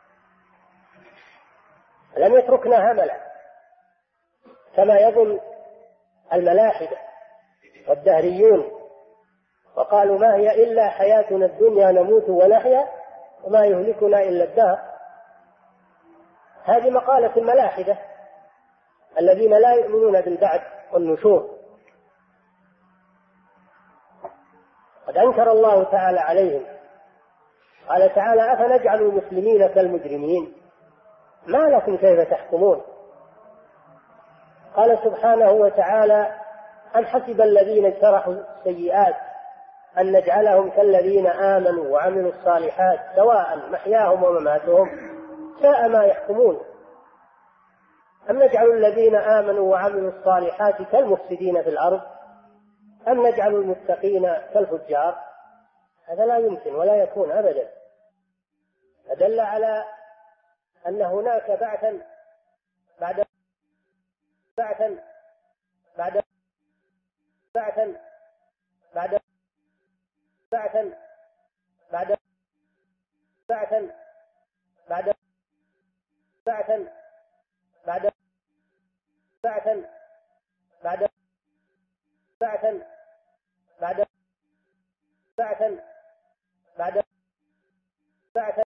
Speaker 2: لم يتركنا هملا كما يظن الملاحدة والدهريون، وقالوا ما هي إلا حياتنا الدنيا نموت ونحيا وما يهلكنا إلا الدهر. هذه مقالة الملاحدة الذين لا يؤمنون بالبعث والنشور. قد أنكر الله تعالى عليهم، قال تعالى: أفنجعل المسلمين كالمجرمين ما لكم كيف تحكمون. قال سبحانه وتعالى: أم حسب الذين اجترحوا السيئات أن نجعلهم كالذين آمنوا وعملوا الصالحات سواء محياهم ومماتهم ساء ما يحكمون. أم نجعل الذين آمنوا وعملوا الصالحات كالمفسدين في الأرض أم نجعل المتقين كالفجار؟ هذا لا يمكن ولا يكون أبدا. فدل على أن هناك بعثا بعد بعثا بعد بعثا بعد بعثا بعد بعثا بعد بعثا بعد بعثا بعد بعثا بعد بعثا بعد بعثا